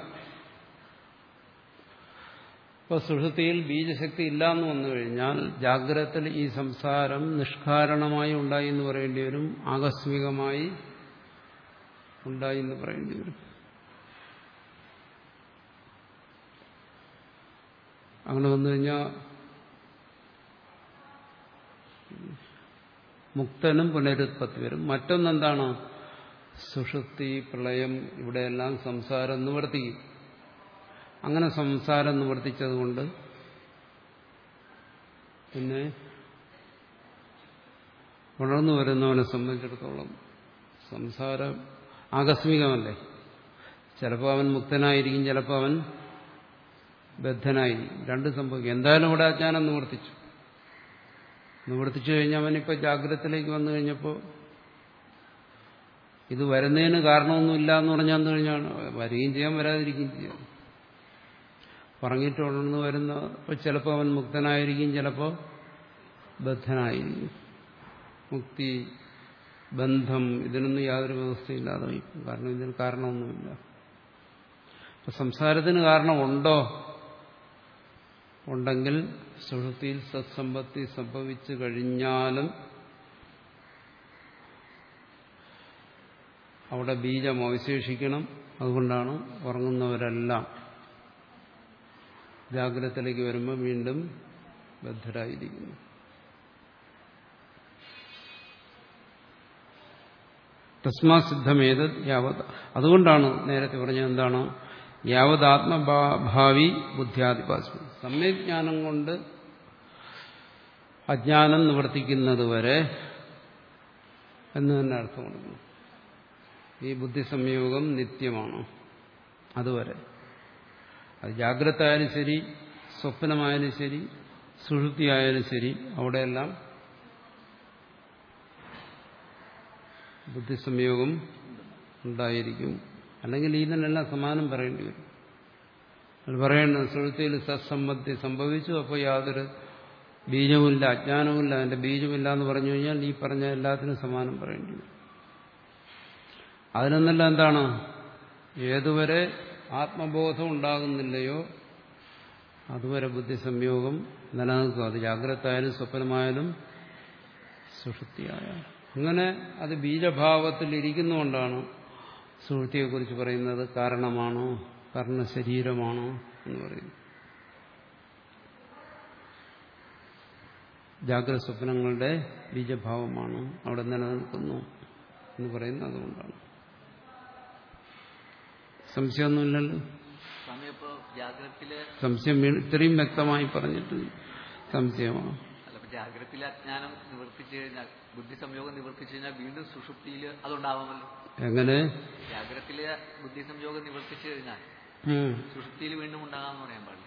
Speaker 1: ഇപ്പോൾ സുഷുപ്തിയിൽ ബീജശക്തി ഇല്ലാന്ന് വന്നു കഴിഞ്ഞാൽ ജാഗ്രതത്തിൽ ഈ സംസാരം നിഷ്കാരണമായി ഉണ്ടായി എന്ന് പറയേണ്ടി വരും, ആകസ്മികമായി ഉണ്ടായി എന്ന് പറയേണ്ടി വരും. അങ്ങനെ വന്നു കഴിഞ്ഞാൽ മുക്തനും പുനരുത്പത്തി വരും. മറ്റൊന്നെന്താണ്? സുഷുപ്തി, പ്രളയം, ഇവിടെയെല്ലാം സംസാരം നിവർത്തിക്കും. അങ്ങനെ സംസാരം നിവർത്തിച്ചതുകൊണ്ട് പിന്നെ ഉണർന്നു വരുന്നവനെ സംബന്ധിച്ചിടത്തോളം സംസാരം ആകസ്മികമല്ലേ. ചിലപ്പോൾ അവൻ മുക്തനായിരിക്കും, ചിലപ്പോൾ അവൻ ബദ്ധനായിരിക്കും, രണ്ടും സംഭവിക്കും. എന്തായാലും ഇവിടെ അജ്ഞാനം നിവർത്തിച്ചു. നിവർത്തിച്ചു കഴിഞ്ഞാൽ അവനിപ്പോൾ ജാഗ്രതത്തിലേക്ക് വന്നു കഴിഞ്ഞപ്പോൾ ഇത് വരുന്നതിന് കാരണമൊന്നുമില്ല എന്ന് പറഞ്ഞാൽ എന്ന് കഴിഞ്ഞാൽ വരികയും ചെയ്യാം വരാതിരിക്കുകയും ചെയ്യാം. പറഞ്ഞിട്ടുണ്ടെന്ന് വരുന്ന ചിലപ്പോൾ അവൻ മുക്തനായിരിക്കും, ചിലപ്പോൾ ബദ്ധനായിരിക്കും. മുക്തി ബന്ധം ഇതിനൊന്നും യാതൊരു വ്യവസ്ഥയില്ലാതെ വയ്ക്കും. കാരണം ഇതിന് കാരണമൊന്നുമില്ല. അപ്പൊ സംസാരത്തിന് കാരണമുണ്ടോ? ഉണ്ടെങ്കിൽ സുഷുപ്തിയിൽ സത്സമ്പത്തി സംഭവിച്ചു കഴിഞ്ഞാലും അവിടെ ബീജം അവശേഷിക്കണം. അതുകൊണ്ടാണ് ഉറങ്ങുന്നവരെല്ലാം ജാഗ്രതത്തിലേക്ക് വരുമ്പോൾ വീണ്ടും ബദ്ധരായിരിക്കുന്നു. തസ്മാ സിദ്ധമേത് യാവത്. അതുകൊണ്ടാണ് നേരത്തെ പറഞ്ഞത് എന്താണ്? യാവത് ആത്മഭാവി ബുദ്ധ്യാദിപാസ്മി. സമ്യജ്ഞാനം കൊണ്ട് അജ്ഞാനം നിവർത്തിക്കുന്നത് വരെ എന്ന് തന്നെ അർത്ഥം കൊടുക്കുന്നു. ഈ ബുദ്ധി സംയോഗം നിത്യമാണ്. അതുവരെ അത് ജാഗ്രത ആയാലും ശരി, സ്വപ്നമായാലും ശരി, സുഷുപ്തിയായാലും ശരി, അവിടെയെല്ലാം ബുദ്ധി സംയോഗം ഉണ്ടായിരിക്കും. അല്ലെങ്കിൽ ഇതിനെല്ലാം സമാനം പറയേണ്ടി വരും. അത് പറയുന്നത് സുഷുപ്തിയിൽ സത്സമ്പത്തി സംഭവിച്ചു, അപ്പോൾ യാതൊരു ബീജവുമില്ല, അജ്ഞാനവുമില്ല, അതിന്റെ ബീജമില്ല എന്ന് പറഞ്ഞു കഴിഞ്ഞാൽ ഈ പറഞ്ഞ എല്ലാത്തിനും സമാനം പറയേണ്ടി വരും. അതിനൊന്നല്ല എന്താണ്? ഏതുവരെ ആത്മബോധം ഉണ്ടാകുന്നില്ലയോ അതുവരെ ബുദ്ധി സംയോഗം നിലനിൽക്കും. അത് ജാഗ്രത ആയാലും സ്വപ്നമായാലും സുഷുപ്തിയായാലും. അങ്ങനെ അത് ബീജഭാവത്തിൽ ഇരിക്കുന്നുകൊണ്ടാണ് സുഷുപ്തിയെക്കുറിച്ച് പറയുന്നത് കാരണമാണോ, കാരണശരീരമാണോ എന്ന് പറയുന്നു. ജാഗ്രത സ്വപ്നങ്ങളുടെ ബീജഭാവമാണ് അവിടെ നിലനിൽക്കുന്നു എന്ന് പറയുന്നത് അതുകൊണ്ടാണ്. സംശയമൊന്നുമില്ലല്ലോ. സംശയം ഇത്രയും വ്യക്തമായി പറഞ്ഞിട്ട് സംശയമാണ്.
Speaker 2: ജാഗ്രതയിലെ അജ്ഞാനം നിവർത്തിച്ചു കഴിഞ്ഞാൽ, ബുദ്ധി സംയോഗം നിവർത്തിച്ചു കഴിഞ്ഞാൽ വീണ്ടും സുഷുപ്തിയിൽ അതുണ്ടാവാമല്ലോ.
Speaker 1: എങ്ങനെ?
Speaker 2: ജാഗ്രതയിലെ ബുദ്ധി സംയോഗം നിവർത്തിച്ചു കഴിഞ്ഞാൽ സുഷുപ്തിയിൽ വീണ്ടും ഉണ്ടാകാമെന്ന് പറയാൻ പാടില്ല.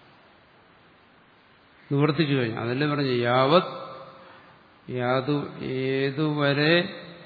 Speaker 1: നിവർത്തിച്ചു കഴിഞ്ഞാൽ അതല്ലേ പറഞ്ഞു. യാവത് യാതു ഏതുവരെ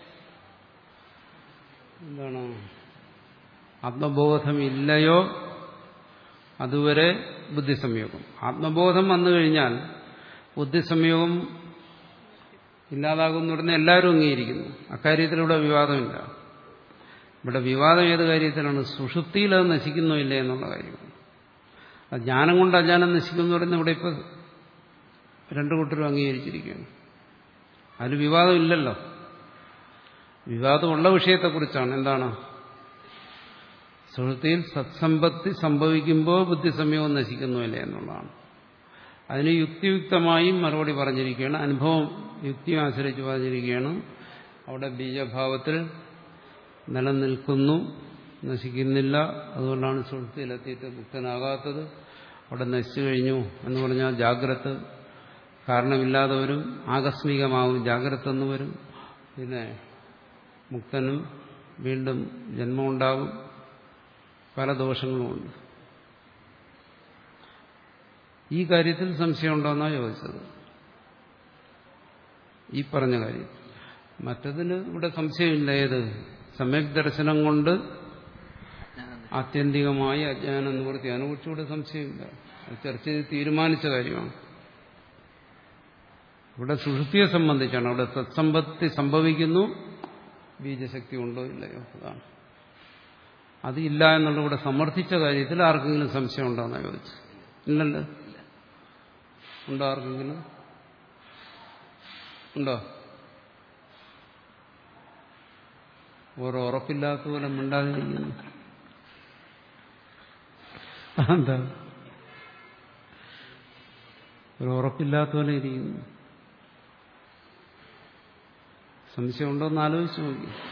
Speaker 1: എന്താണ് ആത്മബോധമില്ലയോ അതുവരെ ബുദ്ധിസംയോഗം. ആത്മബോധം വന്നു കഴിഞ്ഞാൽ ബുദ്ധിസംയോഗം ഇല്ലാതാകുന്ന ഉടനെ എല്ലാവരും അംഗീകരിക്കുന്നു. അക്കാര്യത്തിലൂടെ വിവാദമില്ല. ഇവിടെ വിവാദം ഏത് കാര്യത്തിലാണ്? സുഷുപ്തിയിൽ അത് നശിക്കുന്നോ ഇല്ലേ എന്നുള്ള കാര്യമാണ്. അത് ജ്ഞാനം കൊണ്ട് അജ്ഞാനം നശിക്കുന്നു പറയുന്നത് ഇവിടെ ഇപ്പോൾ രണ്ടു കൂട്ടരും അംഗീകരിച്ചിരിക്കുകയാണ്. അതിൽ വിവാദമില്ലല്ലോ. വിവാദമുള്ള വിഷയത്തെക്കുറിച്ചാണ്. എന്താണ്? സുഷുപ്തിയിൽ സത്സമ്പത്തി സംഭവിക്കുമ്പോൾ ബുദ്ധിസംയോഗം നശിക്കുന്നുമില്ലേ എന്നുള്ളതാണ്. അതിന് യുക്തിയുക്തമായും മറുപടി പറഞ്ഞിരിക്കുകയാണ്. അനുഭവം യുക്തിയും ആശ്രയിച്ച് പറഞ്ഞിരിക്കുകയാണ്. അവിടെ ബീജഭാവത്തിൽ നിലനിൽക്കുന്നു, നശിക്കുന്നില്ല. അതുകൊണ്ടാണ് സുഷുപ്തിയിലെത്തിയിട്ട് മുക്തനാകാത്തത്. അവിടെ നശിച്ചു കഴിഞ്ഞു എന്ന് പറഞ്ഞാൽ ജാഗ്രത കാരണമില്ലാതെ വരും, ആകസ്മികമാവും, ജാഗ്രത എന്ന് വരും. പിന്നെ മുക്തനും വീണ്ടും ജന്മമുണ്ടാകും. പല ദോഷങ്ങളുമുണ്ട്. ഈ കാര്യത്തിൽ സംശയമുണ്ടോന്നാണ് ചോദിച്ചത്. ഈ പറഞ്ഞ കാര്യം. മറ്റതിന് ഇവിടെ സംശയമില്ല. ഏത്? സമ്യക് ദർശനം കൊണ്ട് ആത്യന്തികമായി അജ്ഞാനം നിവൃത്തി. അതിനെക്കുറിച്ചുകൂടെ സംശയമില്ല. ചർച്ച ചെയ്ത് തീരുമാനിച്ച കാര്യമാണ്. ഇവിടെ സുഷുപ്തിയെ സംബന്ധിച്ചാണ്. അവിടെ സത്സമ്പത്തി സംഭവിക്കുന്നു, ബീജശക്തി ഉണ്ടോ ഇല്ലയോ, അതാണ്. അത് ഇല്ല എന്നുള്ള ഇവിടെ സമർത്ഥിച്ച കാര്യത്തിൽ ആർക്കെങ്കിലും സംശയം ഉണ്ടോ എന്നാണ് ചോദിച്ചത്. ഇല്ലല്ലോ. ഉണ്ടോ? ആർക്കെങ്കിലും ഉണ്ടോ? ഓരോ ഉറപ്പില്ലാത്ത പോലെ മിണ്ടാതിരിക്കുന്നു. എന്താ? ഒരു ഉറപ്പില്ലാത്ത പോലെ ഇരിക്കുന്നു. സംശയം ഉണ്ടോ എന്ന് ആലോചിച്ച് നോക്കി.